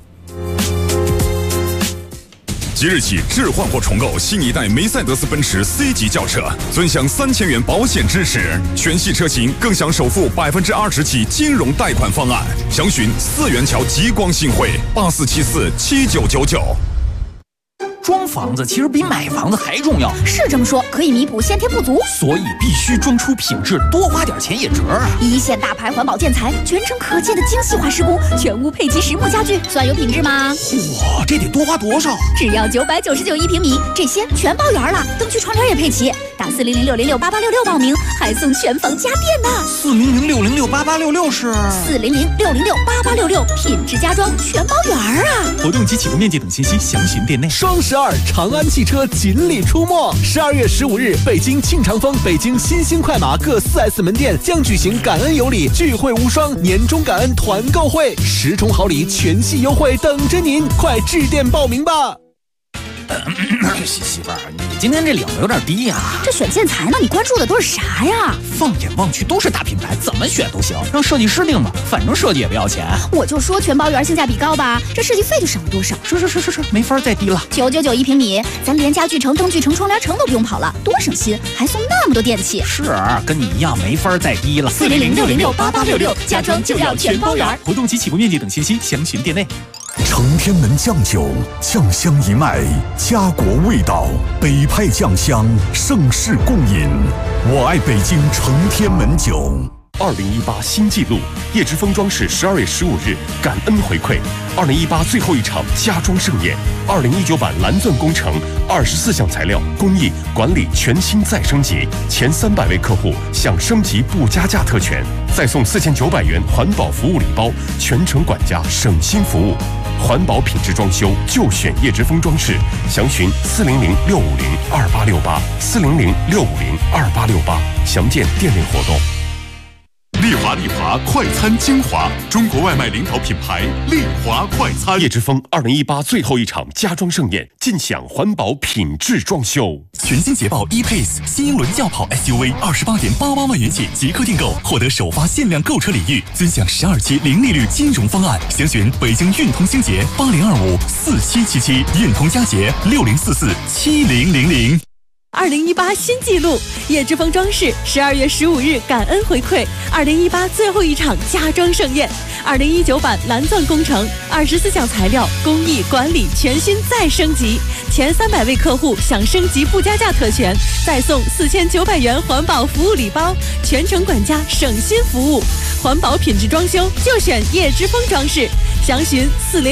即日起置换或重购新一代梅赛德斯奔驰 C 级轿车，尊享3000元保险支持，全系车型更享首付20%起金融贷款方案。详询4元桥极光新汇84747999。 装房子其实比买房子还重要， 是这么说，可以弥补先天不足， 所以必须装出品质，多花点钱也值啊！ 一线大牌环保建材，全程可见的精细化施工，全屋配齐实木家具，算有品质吗？ 哇，这得多花多少？ 只要999一平米，这些全包圆了，灯区窗帘也配齐。打400-606-8866报名，还送全房家电呢。 400-606-8866是 400-606-8866，品质家装全包圆啊！ 活动及启动面积等信息详询店内。 双12长安汽车锦鲤出没，12月15日，北京庆长丰、北京新兴快马各4S 门店将举行感恩有礼聚会无双年终感恩团购会，10重好礼全系优惠等着您，快致电报名吧。 媳妇儿，你今天这领子有点低呀。 这选建材呢，你关注的都是啥呀？ 放眼望去都是大品牌，怎么选都行，让设计师定吧，反正设计也不要钱。 我就说全包圆性价比高吧，这设计费就省了多少？ 是，没法再低了。 999一平米，咱连家具城、灯具城、窗帘城都不用跑了，多省心，还送那么多电器。 是，跟你一样没法再低了。 400-606-8866，家装就要全包圆。 活动及起步面积等信息详询店内。 承天门酱酒，酱香一脉，家国味道，北派酱香，盛世共饮。我爱北京承天门酒。 2018新纪录，叶之峰装饰12月15日感恩回馈2018最后一场家装盛宴，2019版蓝钻工程24项材料工艺管理全新再升级，前300位客户享升级不加价特权，再送4900元环保服务礼包，全程管家省心服务。环保品质装修就选叶之峰装饰，详询400-650-2868 400-650-2868，详见店内活动。 丽华快餐精华，中国外卖领导品牌丽华快餐。 叶之峰2018最后一场家装盛宴，尽享环保品质装修。 全新捷豹 E-Pace 新英伦轿跑 SUV28.88万元起即刻订购，获得首发限量购车礼遇，尊享12期零利率金融方案。详询北京运通星捷80254777，运通佳捷60447000。 2018新纪录，叶之峰装饰12月15日感恩回馈2018最后一场家装盛宴，2019版蓝钻工程24项材料工艺管理全新再升级，前300位客户享升级不加价特权，再送4900元环保服务礼包，全程管家省心服务，环保品质装修就选叶之峰装饰，详询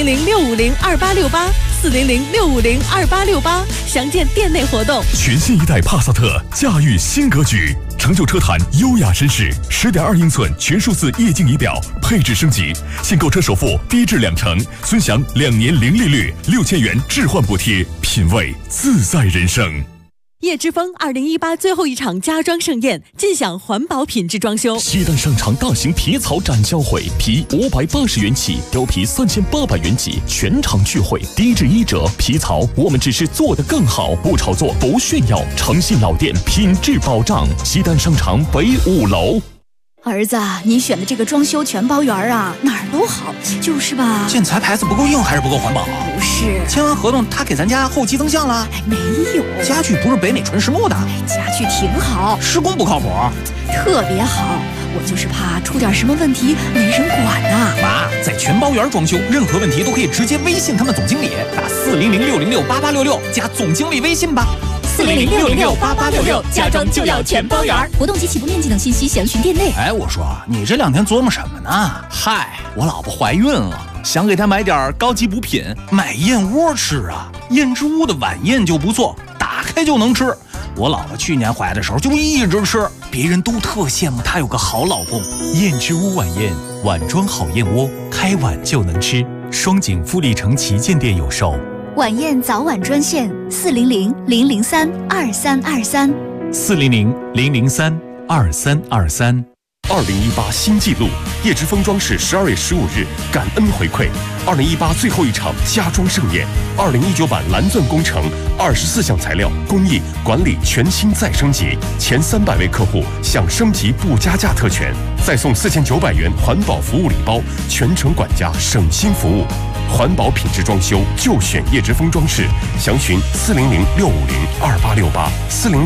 400-650-2868，400-650-2868，详见店内活动。 全新一代帕萨特驾驭新格局，成就车坛优雅绅士，10.2英寸全数字液晶仪表，配置升级，现购车首付低至20%，尊享2年零利率，6000元置换补贴，品味自在人生。 叶之峰2018最后一场家装盛宴，尽享环保品质装修。 西单商场大型皮草展销会，皮580元起，貂皮3800元起，全场聚会，低至1折。皮草我们只是做得更好，不炒作，不炫耀，诚信老店，品质保障。西单商场北5楼。 儿子，你选的这个装修全包园啊，哪儿都好，就是吧？ 建材牌子不够硬还是不够环保？ 不是， 签完合同他给咱家后期增项了？ 没有， 家具不是北美纯实木的。 家具挺好， 施工不靠谱， 特别好。我就是怕出点什么问题没人管呐。 妈，在全包园装修，任何问题都可以直接微信他们总经理，打400-606-8866加总经理微信吧。 400-606-8866，家装就要全包园。活动及起步面积等信息详询店内。 哎，我说你这2天琢磨什么呢？嗨，我老婆怀孕了，想给她买点高级补品，买燕窝吃啊。燕之屋的晚宴就不错，打开就能吃。我老婆去年怀的时候就一直吃，别人都特羡慕她有个好老公。 燕之屋晚宴，碗装好燕窝，开碗就能吃。双井富力城旗舰店有售。 晚宴早晚专线400-003-2323。 400-003-2323。 2018新纪录，叶之峰装饰12月15日感恩回馈2018最后一场家装盛宴，2019版蓝钻工程24项材料工艺管理全新再升级，前300位客户享升级不加价特权，再送4900元环保服务礼包，全程管家省心服务。环保品质装修就选叶之峰装饰，详询400-650-2868，400-650-2868，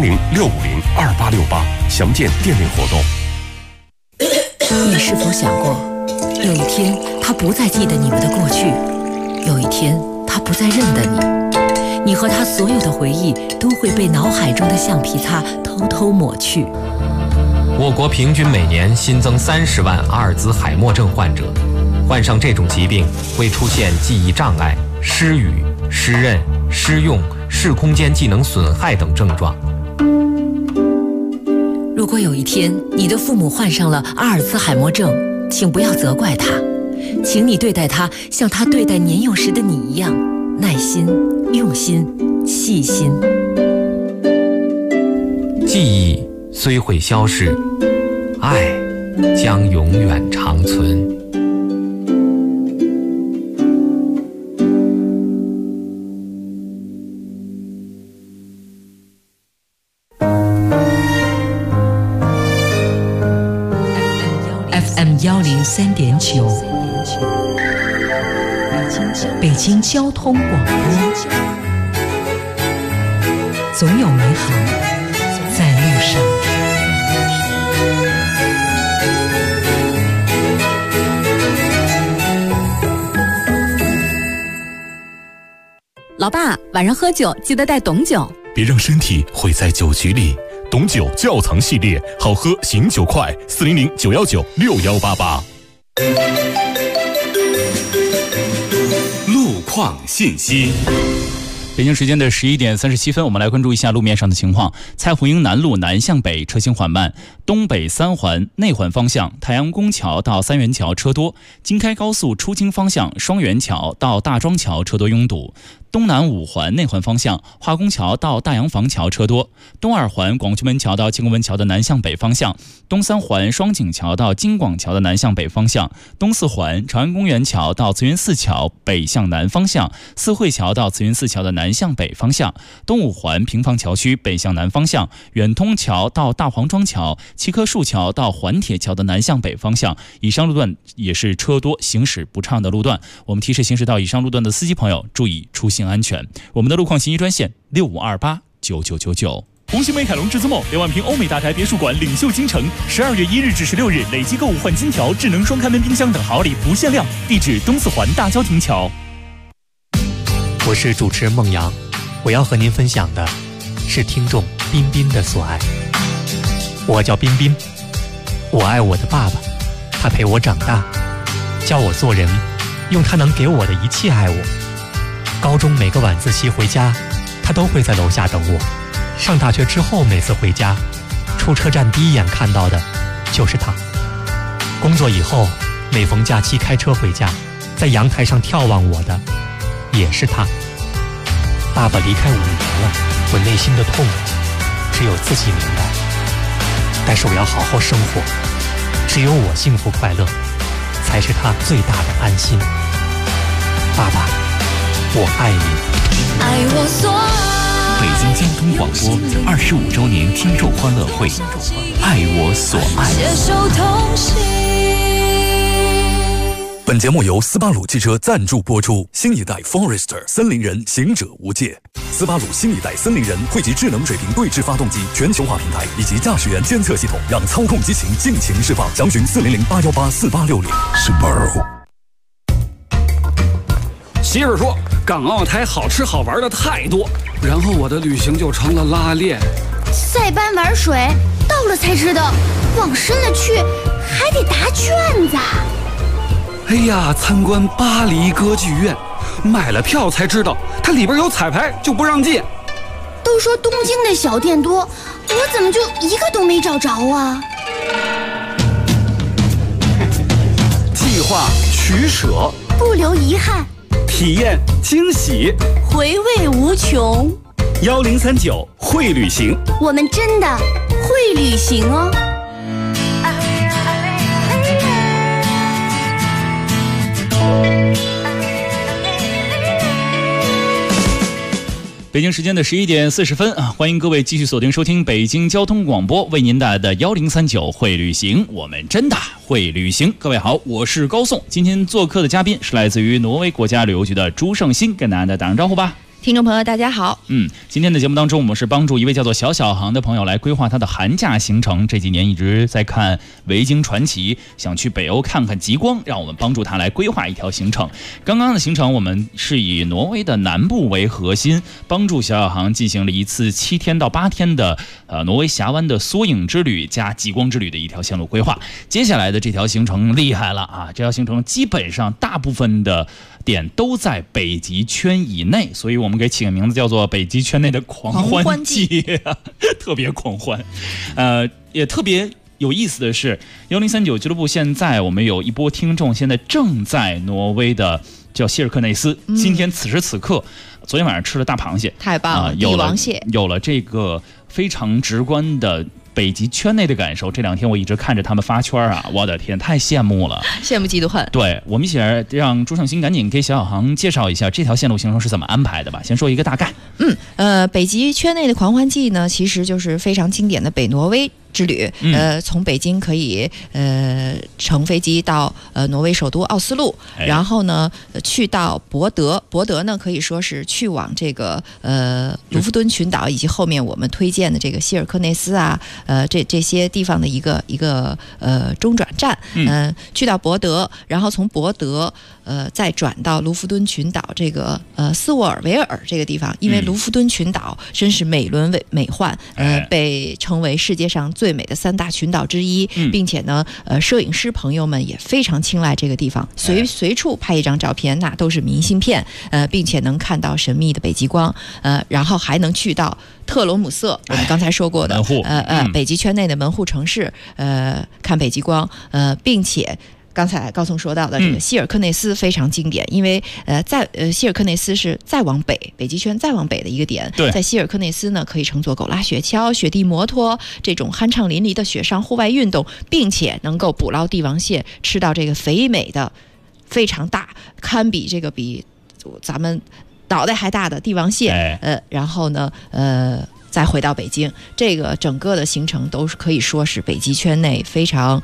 详见店内活动。 你是否想过，有一天他不再记得你们的过去，有一天他不再认得你，你和他所有的回忆都会被脑海中的橡皮擦偷偷抹去。 我国平均每年新增30万阿尔兹海默症患者，患上这种疾病会出现记忆障碍、失语、失认、失用、视空间技能损害等症状。 如果有一天你的父母患上了阿尔兹海默症，请不要责怪他，请你对待他像他对待年幼时的你一样，耐心、用心、细心。 记忆虽会消逝，爱将永远长存。 103.9，北京交通广播，总有美好在路上。 老爸，晚上喝酒记得带董酒， 别让身体毁在酒局里。董酒窖藏系列，好喝醒酒快，400-919-6188。 路况信息。 北京时间的11点37分，我们来关注一下路面上的情况。蔡胡营南路南向北车行缓慢，东北3环内环方向太阳宫桥到三元桥车多，京开高速出京方向双元桥到大庄桥车多拥堵， 东南五环内环方向，化工桥到大洋房桥车多；东二环广渠门桥到金拱门桥的南向北方向，东三环双井桥到京广桥的南向北方向，东四环朝阳公园桥到慈云寺桥北向南方向，四惠桥到慈云寺桥的南向北方向，东五环平房桥区北向南方向，远通桥到大黄庄桥，七棵树桥到环铁桥的南向北方向。以上路段也是车多行驶不畅的路段，我们提示行驶到以上路段的司机朋友注意出行安全。我们的路况信息专线65289999。 红星美凯龙至尊梦6万平欧美大宅别墅馆领袖京城，12月1日至16日累计购物换金条、智能双开门冰箱等好礼不限量。地址东四环大郊亭桥。 我是主持人孟阳，我要和您分享的是听众彬彬的所爱。我叫彬彬，我爱我的爸爸，他陪我长大，教我做人，用他能给我的一切爱我。高中每个晚自习回家，他都会在楼下等我。上大学之后，每次回家，出车站第一眼看到的就是他。工作以后，每逢假期开车回家，在阳台上眺望我的也是他。爸爸离开5年了，我内心的痛只有自己明白。但是我要好好生活，只有我幸福快乐，才是他最大的安心。爸爸，我爱你。 爱我所爱。 北京交通广播25周年听众欢乐会，爱我所爱。 携手同行。 本节目由斯巴鲁汽车赞助播出。新一代 Forester 森林人行者无界，斯巴鲁新一代森林人汇集智能水平对置发动机全球化平台以及驾驶员监测系统，让操控激情尽情释放。详询400-818-4860。Subaru。 媳妇说，港澳台好吃好玩的太多，然后我的旅行就成了拉练。 塞班玩水，到了才知道，往深了去还得答卷子。 哎呀，参观巴黎歌剧院，买了票才知道，它里边有彩排，就不让进。 都说东京的小店多，我怎么就一个都没找着啊？ 计划取舍， 不留遗憾。 体验惊喜， 回味无穷。 1039会旅行， 我们真的会旅行哦。 北京时间的11点40分啊，欢迎各位继续锁定收听北京交通广播为您带来的1039会旅行，我们真的会旅行。各位好，我是高颂，今天做客的嘉宾是来自于挪威国家旅游局的朱胜新，跟大家打声招呼吧。 听众朋友大家好。 今天的节目当中，我们是帮助一位叫做小航的朋友来规划他的寒假行程。这几年一直在看《维京传奇》，想去北欧看看极光，让我们帮助他来规划一条行程。刚刚的行程我们是以挪威的南部为核心，帮助小航进行了一次7天到8天的挪威峡湾的缩影之旅加极光之旅的一条线路规划。接下来的这条行程厉害了啊！这条行程基本上大部分的点都在北极圈以内，所以我们给起个名字叫做北极圈内的狂欢季，特别狂欢。也特别有意思的是，1039俱乐部现在我们有一波听众现在正在挪威的叫希尔克内斯，今天此时此刻昨天晚上吃了大螃蟹， 太棒了，帝王蟹有了这个非常直观的北极圈内的感受。这2天我一直看着他们发圈啊，我的天，太羡慕了， 羡慕嫉妒恨。 对，我们一起来让朱胜新赶紧给小航介绍一下这条线路行程是怎么安排的吧。先说一个大概。 北极圈内的狂欢季呢，其实就是非常经典的北挪威之旅。从北京可以乘飞机到挪威首都奥斯陆，然后呢去到博德呢可以说是去往这个卢夫敦群岛以及后面我们推荐的这个希尔克内斯啊，这些地方的一个中转站。去到博德，然后从博德再转到卢夫敦群岛这个斯沃尔维尔这个地方，因为卢夫敦群岛真是美轮美奂，被称为世界上最美的3大群岛之一，并且呢，摄影师朋友们也非常青睐这个地方，随处拍一张照片，那都是明信片，并且能看到神秘的北极光，然后还能去到特罗姆瑟，我们刚才说过的北极圈内的门户城市，看北极光，并且刚才高松说到的这个希尔克内斯非常经典，因为希尔克内斯是再往北，北极圈再往北的一个点。在希尔克内斯呢，可以乘坐狗拉雪橇、雪地摩托这种酣畅淋漓的雪上户外运动，并且能够捕捞帝王蟹，吃到这个肥美的、非常大，堪比咱们脑袋还大的帝王蟹。然后呢，再回到北京，这个整个的行程都是可以说是北极圈内非常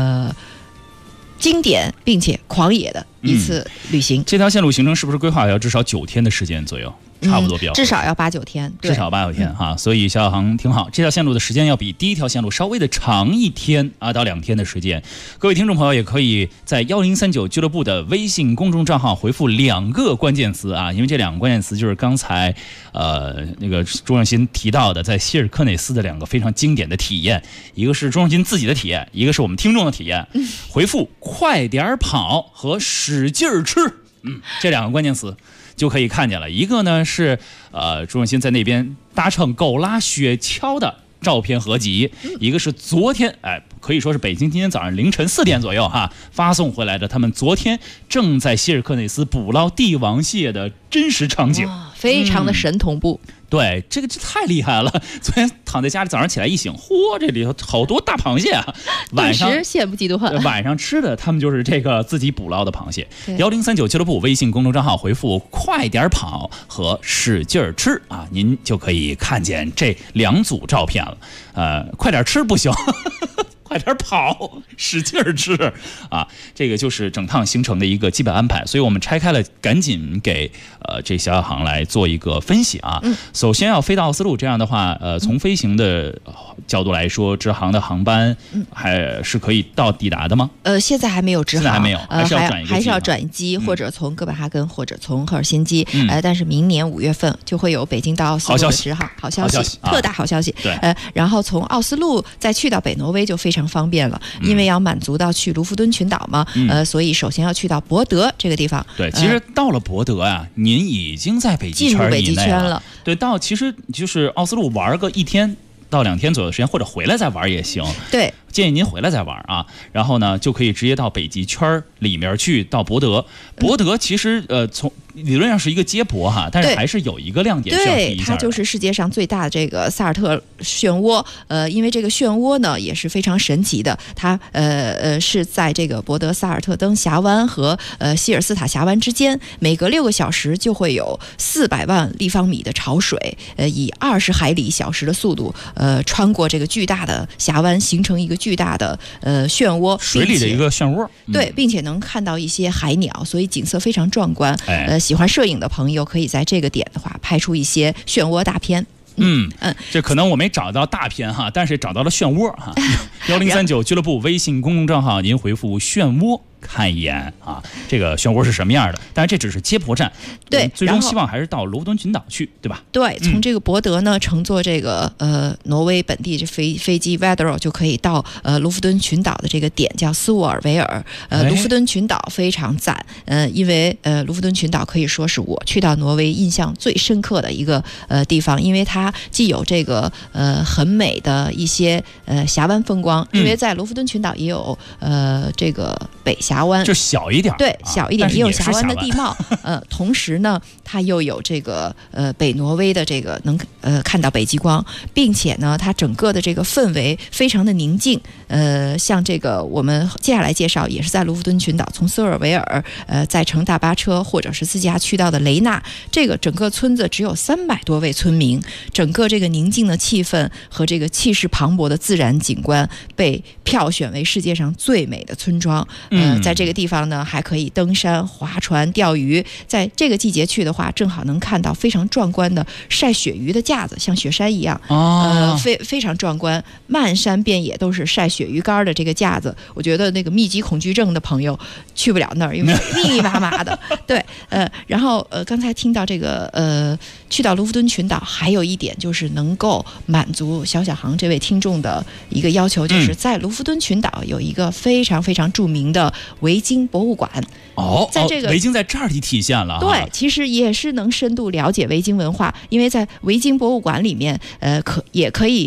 经典并且狂野的一次旅行。 这条线路行程是不是规划要至少9天的时间左右？差不多比较至少要8-9天， 至少8-9天哈。所以小航挺好，这条线路的时间要比第一条线路稍微的长1天到2天的时间。各位听众朋友也可以在1039俱乐部的微信公众账号回复2个关键词因为这2个关键词就是刚才那个钟永新提到的在希尔克内斯的2个非常经典的体验，一个是钟永新自己的体验，一个是我们听众的体验。回复快点跑和使劲吃，这2个关键词就可以看见了。一个呢是钟永新在那边搭乘狗拉雪橇的照片合集，一个是昨天可以说是北京今天早上凌晨4点左右发送回来的，他们昨天正在希尔克内斯捕捞帝王蟹的真实场景， 非常的神同步。 对，这太厉害了！昨天躺在家里，早上起来一醒，这里头好多大螃蟹晚上羡慕嫉妒恨。 晚上吃的他们就是这个自己捕捞的螃蟹。1039俱乐部微信公众账号回复快点跑和使劲吃您就可以看见这2组照片了。快点吃不行。快点跑，使劲吃这个就是整趟行程的一个基本安排。所以我们拆开了，赶紧给这小航来做一个分析首先要飞到奥斯陆，这样的话从飞行的角度来说，直航的航班还是可以抵达的吗？ 现在还没有直航， 现在还没有， 还是要转一机，或者从哥本哈根，或者从赫尔辛基。但是明年5月份就会有北京到奥斯陆的直航，好消息，特大好消息。 对， 然后从奥斯陆再去到北挪威就非常方便了，因为要满足到去卢浮敦群岛嘛，所以首先要去到博德这个地方。 对，其实到了博德您已经在北极圈以内了。 进入北极圈了。 对，其实就是奥斯陆玩个1天到2天左右的时间，或者回来再玩也行。 对， 建议您回来再玩然后呢就可以直接到北极圈里面去，到博德。博德其实从理论上是一个接驳但是还是有一个亮点需要提一下。 对，它就是世界上最大的这个萨尔特漩涡。因为这个漩涡呢也是非常神奇的，它是在这个博德萨尔特登峡湾和希尔斯塔峡湾之间，每隔6个小时就会有400万立方米的潮水，以20海里小时的速度穿过这个巨大的峡湾，形成一个巨大的漩涡， 水里的一个漩涡。 对，并且能看到一些海鸟，所以景色非常壮观。喜欢摄影的朋友可以在这个点的话拍出一些漩涡大片。 这可能我没找到大片但是找到了漩涡1039俱乐部微信公众账号，您回复漩涡看一眼这个漩涡是什么样的。但是这只是接驳站， 对， 最终希望还是到卢浮敦群岛去，对吧？ 对，从这个博德呢乘坐这个挪威本地飞机 Vedro 就可以到卢浮敦群岛的这个点叫斯沃尔维尔。卢浮敦群岛非常赞，因为卢浮敦群岛可以说是我去到挪威印象最深刻的一个地方，因为它既有这个很美的一些峡湾风光，因为在卢浮敦群岛也有这个北峡湾， 就小一点， 对，小一点，也有峡湾的地貌。同时呢，它又有这个北挪威的这个能看到北极光，并且呢，它整个的这个氛围非常的宁静。像这个我们接下来介绍也是在卢浮敦群岛，从斯尔维尔再乘大巴车或者是自驾去到的雷纳，这个整个村子只有300多位村民，整个这个宁静的气氛和这个气势磅礴的自然景观被票选为世界上最美的村庄。在这个地方呢，还可以登山、划船、钓鱼。在这个季节去的话，正好能看到非常壮观的晒鳕鱼的架子，像雪山一样，非常壮观，漫山遍野都是晒鳕鱼干的这个架子。我觉得那个密集恐惧症的朋友去不了那儿，因为密密麻麻的。对，然后刚才听到这个去到卢浮敦群岛，还有一点就是能够满足小航这位听众的一个要求，就是在卢浮敦群岛有一个非常非常著名的维京博物馆。在这个维京在这儿里体现了。 对，其实也是能深度了解维京文化，因为在维京博物馆里面，也可以是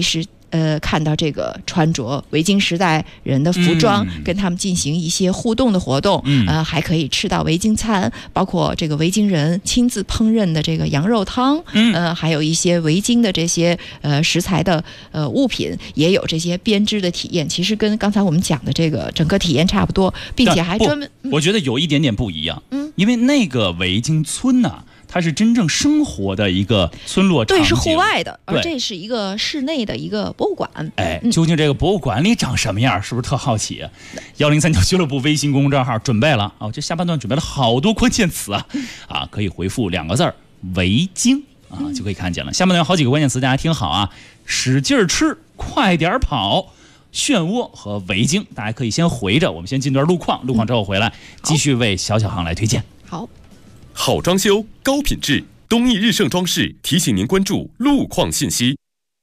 看到这个穿着维京时代人的服装，跟他们进行一些互动的活动，还可以吃到维京餐，包括这个维京人亲自烹饪的这个羊肉汤，还有一些维京的这些食材的物品，也有这些编织的体验。其实跟刚才我们讲的这个整个体验差不多，并且还专门， 我觉得有一点点不一样，因为那个维京村呢，它是真正生活的一个村落场景， 对，是户外的，而这是一个室内的一个博物馆。 究竟这个博物馆里长什么样，是不是特好奇？1039俱乐部微信公众号准备了这下半段准备了好多关键词可以回复2个字维京就可以看见了。下半段有好几个关键词，大家听好啊：使劲吃，快点跑，漩涡和维京。大家可以先回着，我们先进段路况之后回来继续为小航来推荐。 好装修，高品质，东义日盛装饰提醒您关注路况信息。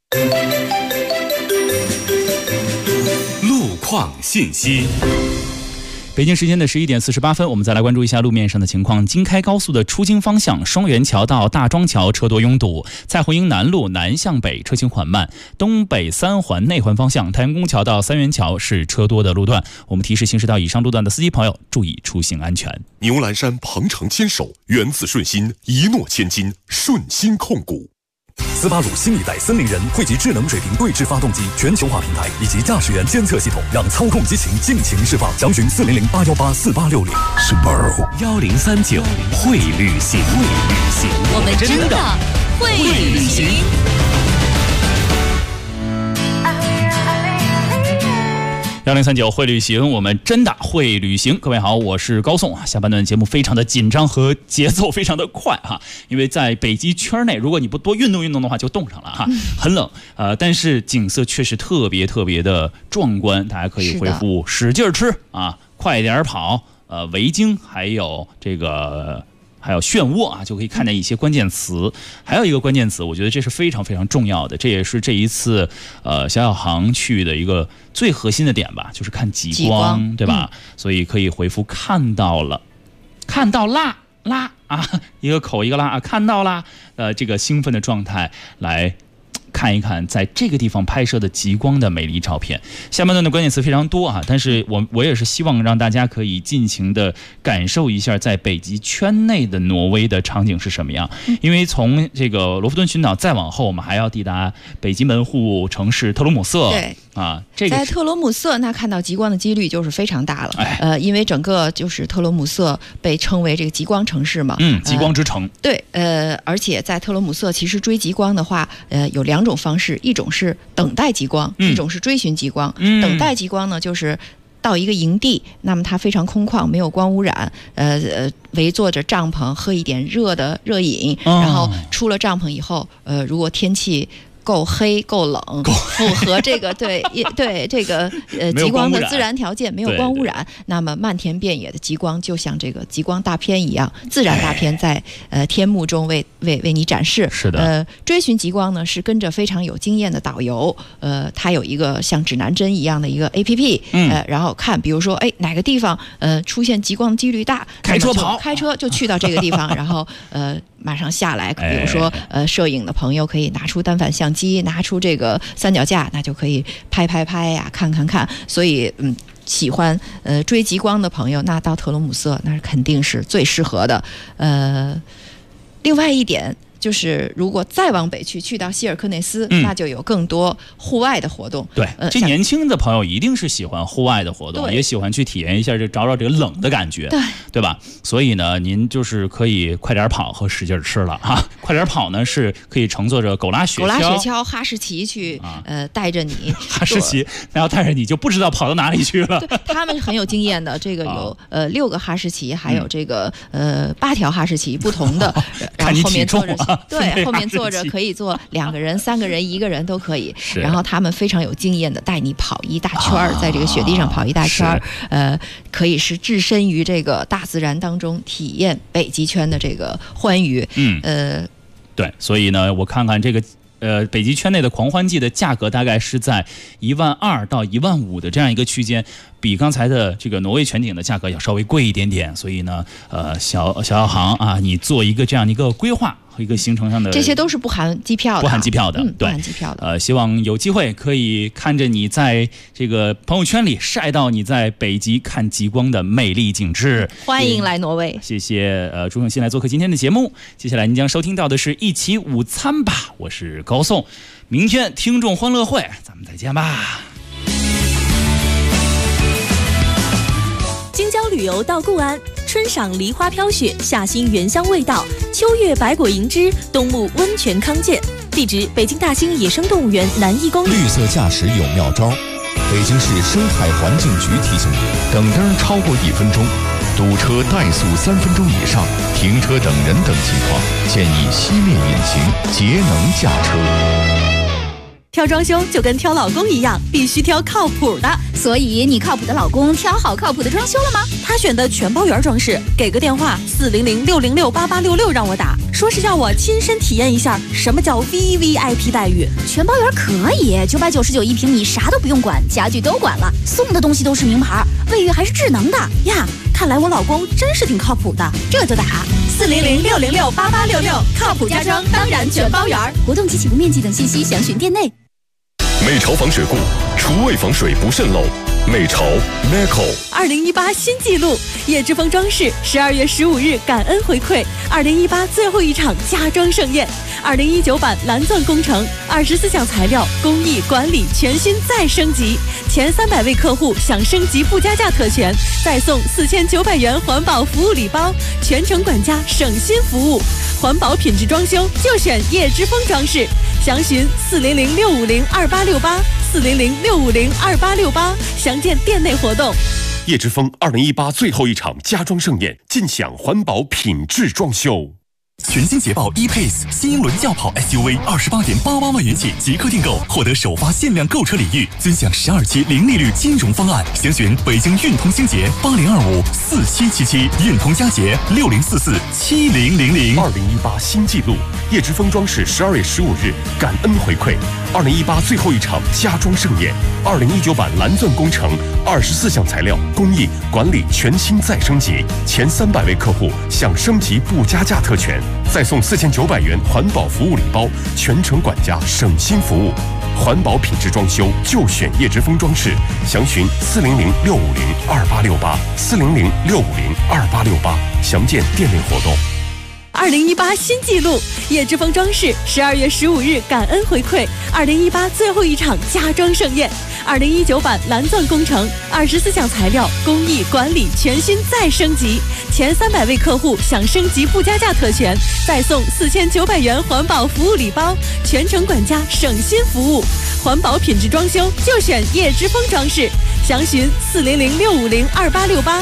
路况信息。 北京时间的11点48分，我们再来关注一下路面上的情况。京开高速的出京方向，双元桥到大庄桥车多拥堵；蔡胡营南路南向北车行缓慢。东北3环内环方向，太阳宫桥到三元桥是车多的路段。我们提示行驶到以上路段的司机朋友注意出行安全。 牛栏山鹏程牵手，源自顺心，一诺千金，顺心控股。 斯巴鲁新一代森林人汇集智能水平对置发动机全球化平台以及驾驶员监测系统，让操控激情尽情释放。详询400-818-4860。 Subaru 1039会旅行， 我们真的会旅行。 1039会旅行，我们真的会旅行。各位好，我是高颂下半段节目非常的紧张和节奏非常的快因为在北极圈内，如果你不多运动运动的话，就冻上了很冷但是景色确实特别特别的壮观。大家可以回复使劲吃快点跑维京，还有漩涡就可以看见一些关键词。还有一个关键词，我觉得这是非常非常重要的，这也是这一次小航去的一个最核心的点吧，就是看极光，对吧？所以可以回复看到了，看到啦一个口一个拉看到啦这个兴奋的状态来看一看在这个地方拍摄的极光的美丽照片。下半段的关键词非常多但是我也是希望让大家可以尽情的感受一下在北极圈内的挪威的场景是什么样。因为从这个罗弗顿群岛再往后，我们还要抵达北极门户城市特罗姆瑟。 对这个在特罗姆瑟那看到极光的几率就是非常大了。因为整个就是特罗姆瑟被称为这个极光城市嘛， 极光之城。 对，而且在特罗姆瑟其实追极光的话，有2种方式，一种是等待极光，一种是追寻极光。等待极光呢，就是到一个营地，那么它非常空旷，没有光污染，围坐着帐篷，喝一点热饮，然后出了帐篷以后，如果天气够黑够冷，符合这个对这个极光的自然条件，没有光污染，那么漫天遍野的极光就像这个极光大片一样，自然大片在天幕中为你展示。 是的。 追寻极光呢是跟着非常有经验的导游，他有一个像指南针一样的一个 APP，然后看比如说哪个地方出现极光的几率大，开车就去到这个地方，然后马上下来，比如说摄影的朋友可以拿出单反相机，拿出这个三脚架，那就可以拍呀，看。所以喜欢追极光的朋友，那到特罗姆瑟那肯定是最适合的。另外一点就是如果再往北去到希尔克内斯，那就有更多户外的活动。 对，这年轻的朋友一定是喜欢户外的活动，也喜欢去体验一下找这个冷的感觉，对吧？所以呢，您就是可以快点跑和使劲吃了快点跑呢是可以乘坐着狗拉雪橇、 哈士奇去带着你。 哈士奇然后带着你就不知道跑到哪里去了。 对，他们很有经验的，这个有6个哈士奇，还有这个8条哈士奇不同的，然后后面坐着。对，后面坐着可以坐2个人、3个人、1个人都可以。然后他们非常有经验的带你跑一大圈在这个雪地上跑一大圈可以是置身于这个大自然当中，体验北极圈的这个欢愉。 对，所以呢，我看看这个北极圈内的狂欢季的价格大概是在12000到15000的这样一个区间。 比刚才的这个挪威全景的价格要稍微贵一点点，所以呢，小航啊，你做一个这样的一个规划和一个行程上的， 这些都是不含机票的， 不含机票的，对， 不含机票的。 希望有机会可以看着你在这个朋友圈里晒到你在北极看极光的美丽景致。 欢迎来挪威， 谢谢朱永新来做客今天的节目。接下来您将收听到的是一起午餐吧，我是高颂。明天听众欢乐会，咱们再见吧。 京郊旅游到固安，春赏梨花飘雪，夏欣原香味道，秋月百果盈枝，冬沐温泉康健。地址：北京大兴野生动物园南一公园。 绿色驾驶有妙招，北京市生态环境局提醒你：等灯超过1分钟，堵车怠速3分钟以上，停车等人等情况，建议熄灭引擎，节能驾车。 挑装修就跟挑老公一样，必须挑靠谱的。 所以你靠谱的老公挑好靠谱的装修了吗？ 他选的全包圆装饰，给个电话400-606-8866让我打，说是要我亲身体验一下什么叫 VVIP 待遇。 全包圆可以，999一平米，啥都不用管，家具都管了，送的东西都是名牌，卫浴还是智能的呀。看来我老公真是挺靠谱的，这就打400-606-8866，靠谱家装当然全包圆。 活动及起步面积等信息详询店内。 美潮防水库，厨卫防水不渗漏。美潮 Meco 2018新纪录，叶之峰装饰12月15日感恩回馈2018最后一场家装盛宴，2019版蓝钻工程24项材料工艺管理全新再升级，前300位客户享升级不加价特权，再送4900元环保服务礼包，全程管家省心服务，环保品质装修就选叶之峰装饰，详询400-650-2868 400-650-2868，详见店内活动。 叶之峰2018最后一场家装盛宴，尽享环保品质装修。 全新捷豹 E-Pace 新英伦轿跑 SUV28.88万元起即刻订购，获得首发限量购车礼遇，尊享12期零利率金融方案。详询北京运通星捷80254777，运通佳捷60447000。 2018新纪录，叶之峰装饰12月15日感恩回馈2018最后一场家装盛宴，2019版蓝钻工程24项材料工艺管理全新再升级，前300位客户享升级不加价特权，再送4900元环保服务礼包，全程管家省心服务。环保品质装修就选叶之峰装饰，详询400-650-2868 400-650-2868，详见店内活动。 2018新纪录，叶之峰装饰12月15日感恩回馈2018最后一场家装盛宴，2019版蓝钻工程24项材料工艺管理全新再升级，前300位客户享升级不加价特权，再送4900元环保服务礼包，全程管家省心服务，环保品质装修就选叶之峰装饰，详询400-650-2868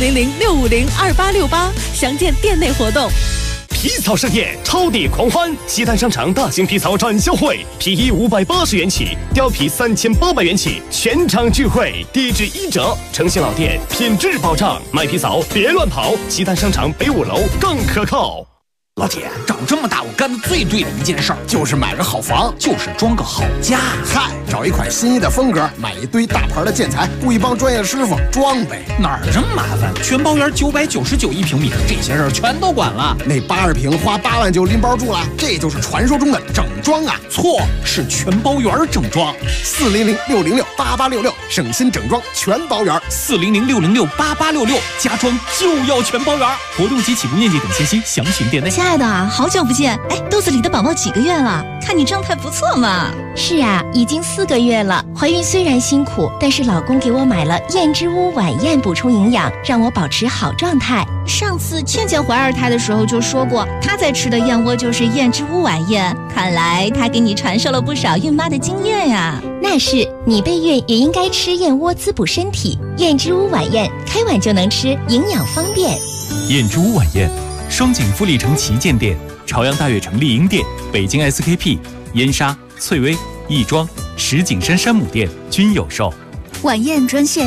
400-650-2868，详见店内活动。 皮草盛宴，超抵狂欢！西单商场大型皮草展销会，皮衣580元起，貂皮3800元起，全场聚会，低至1折。诚信老店，品质保障，买皮草别乱跑。西单商场北5楼更可靠。 老铁，长这么大我干的最对的一件事儿就是买个好房，就是装个好家。 嗨，找一款心仪的风格，买一堆大牌的建材，雇一帮专业师傅装呗。 哪儿这么麻烦？全包圆999一平米，这些事儿全都管了。 那80平花8万就拎包住了，这就是传说中的整装啊！ 错，是全包圆整装。 400-606-8866，省心整装全包圆。 400-606-8866，家装就要全包圆。活动及起步面积等信息详询店内。 亲爱的，好久不见！哎，肚子里的宝宝几个月了？看你状态不错嘛。 是啊，已经4个月了。怀孕虽然辛苦，但是老公给我买了燕之屋晚宴补充营养，让我保持好状态。上次倩倩怀2胎的时候就说过，她在吃的燕窝就是燕之屋晚宴。看来她给你传授了不少孕妈的经验呀。那是，你备孕也应该吃燕窝滋补身体。燕之屋晚宴，开碗就能吃，营养方便。 燕之屋晚宴。双井富力城旗舰店、朝阳大悦城丽婴店、北京 SKP、燕莎、翠微、亦庄、石景山山姆店均有售。 晚宴专线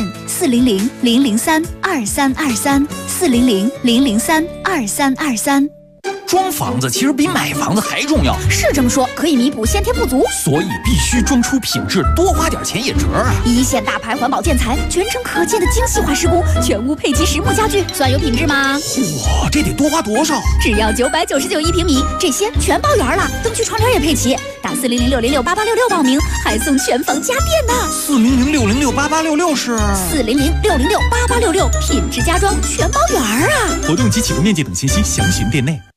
400-003-2323 400-003-2323。 装房子其实比买房子还重要。 是这么说，可以弥补先天不足， 所以必须装出品质，多花点钱也值啊！ 一线大牌环保建材，全程可见的精细化施工，全屋配齐实木家具，算有品质吗？ 哇，这得多花多少？ 只要999一平米，这些全包圆了，灯区窗帘也配齐。打40060688866报名，还送全房家电呢。 40060688866是 40060688866，品质家装全包圆啊！ 活动及起步面积等信息详询店内。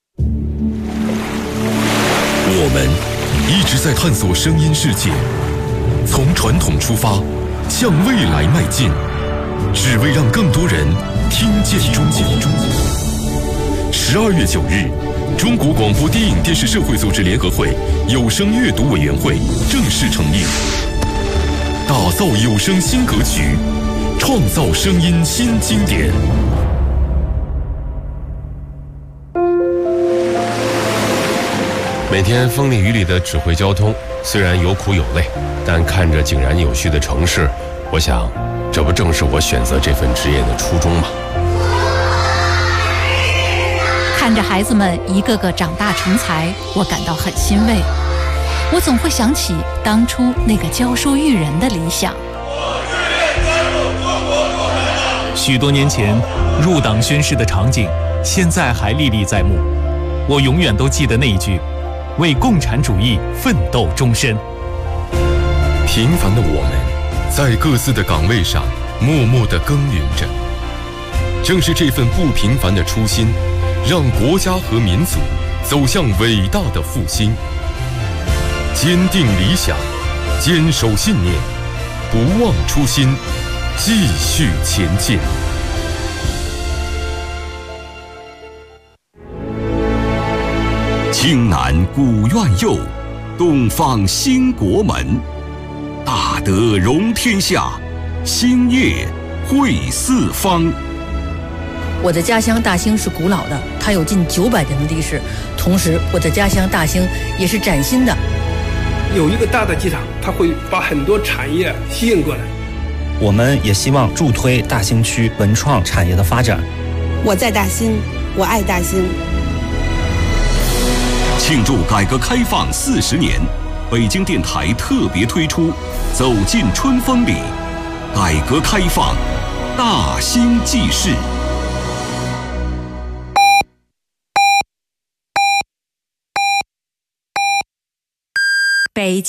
我们一直在探索声音世界，从传统出发，向未来迈进，只为让更多人听见中国。12月9日，中国广播电影电视社会组织联合会有声阅读委员会正式成立，打造有声新格局，创造声音新经典。 每天风里雨里的指挥交通，虽然有苦有累，但看着井然有序的城市，我想，这不正是我选择这份职业的初衷吗？ 看着孩子们一个个长大成才，我感到很欣慰。我总会想起当初那个教书育人的理想。 许多年前入党宣誓的场景，现在还历历在目。我永远都记得那一句：为共产主义奋斗终身。 平凡的我们，在各自的岗位上默默地耕耘着。正是这份不平凡的初心，让国家和民族走向伟大的复兴。坚定理想，坚守信念，不忘初心，继续前进。 青南古院右，东方兴国门。大德容天下，兴业惠四方。 我的家乡大兴是古老的，它有近900年的历史。同时，我的家乡大兴也是崭新的。 有一个大的机场，它会把很多产业吸引过来。 我们也希望助推大兴区文创产业的发展。 我在大兴，我爱大兴。 庆祝改革开放40年，北京电台特别推出《走进春风里》，改革开放大兴纪事。 北京。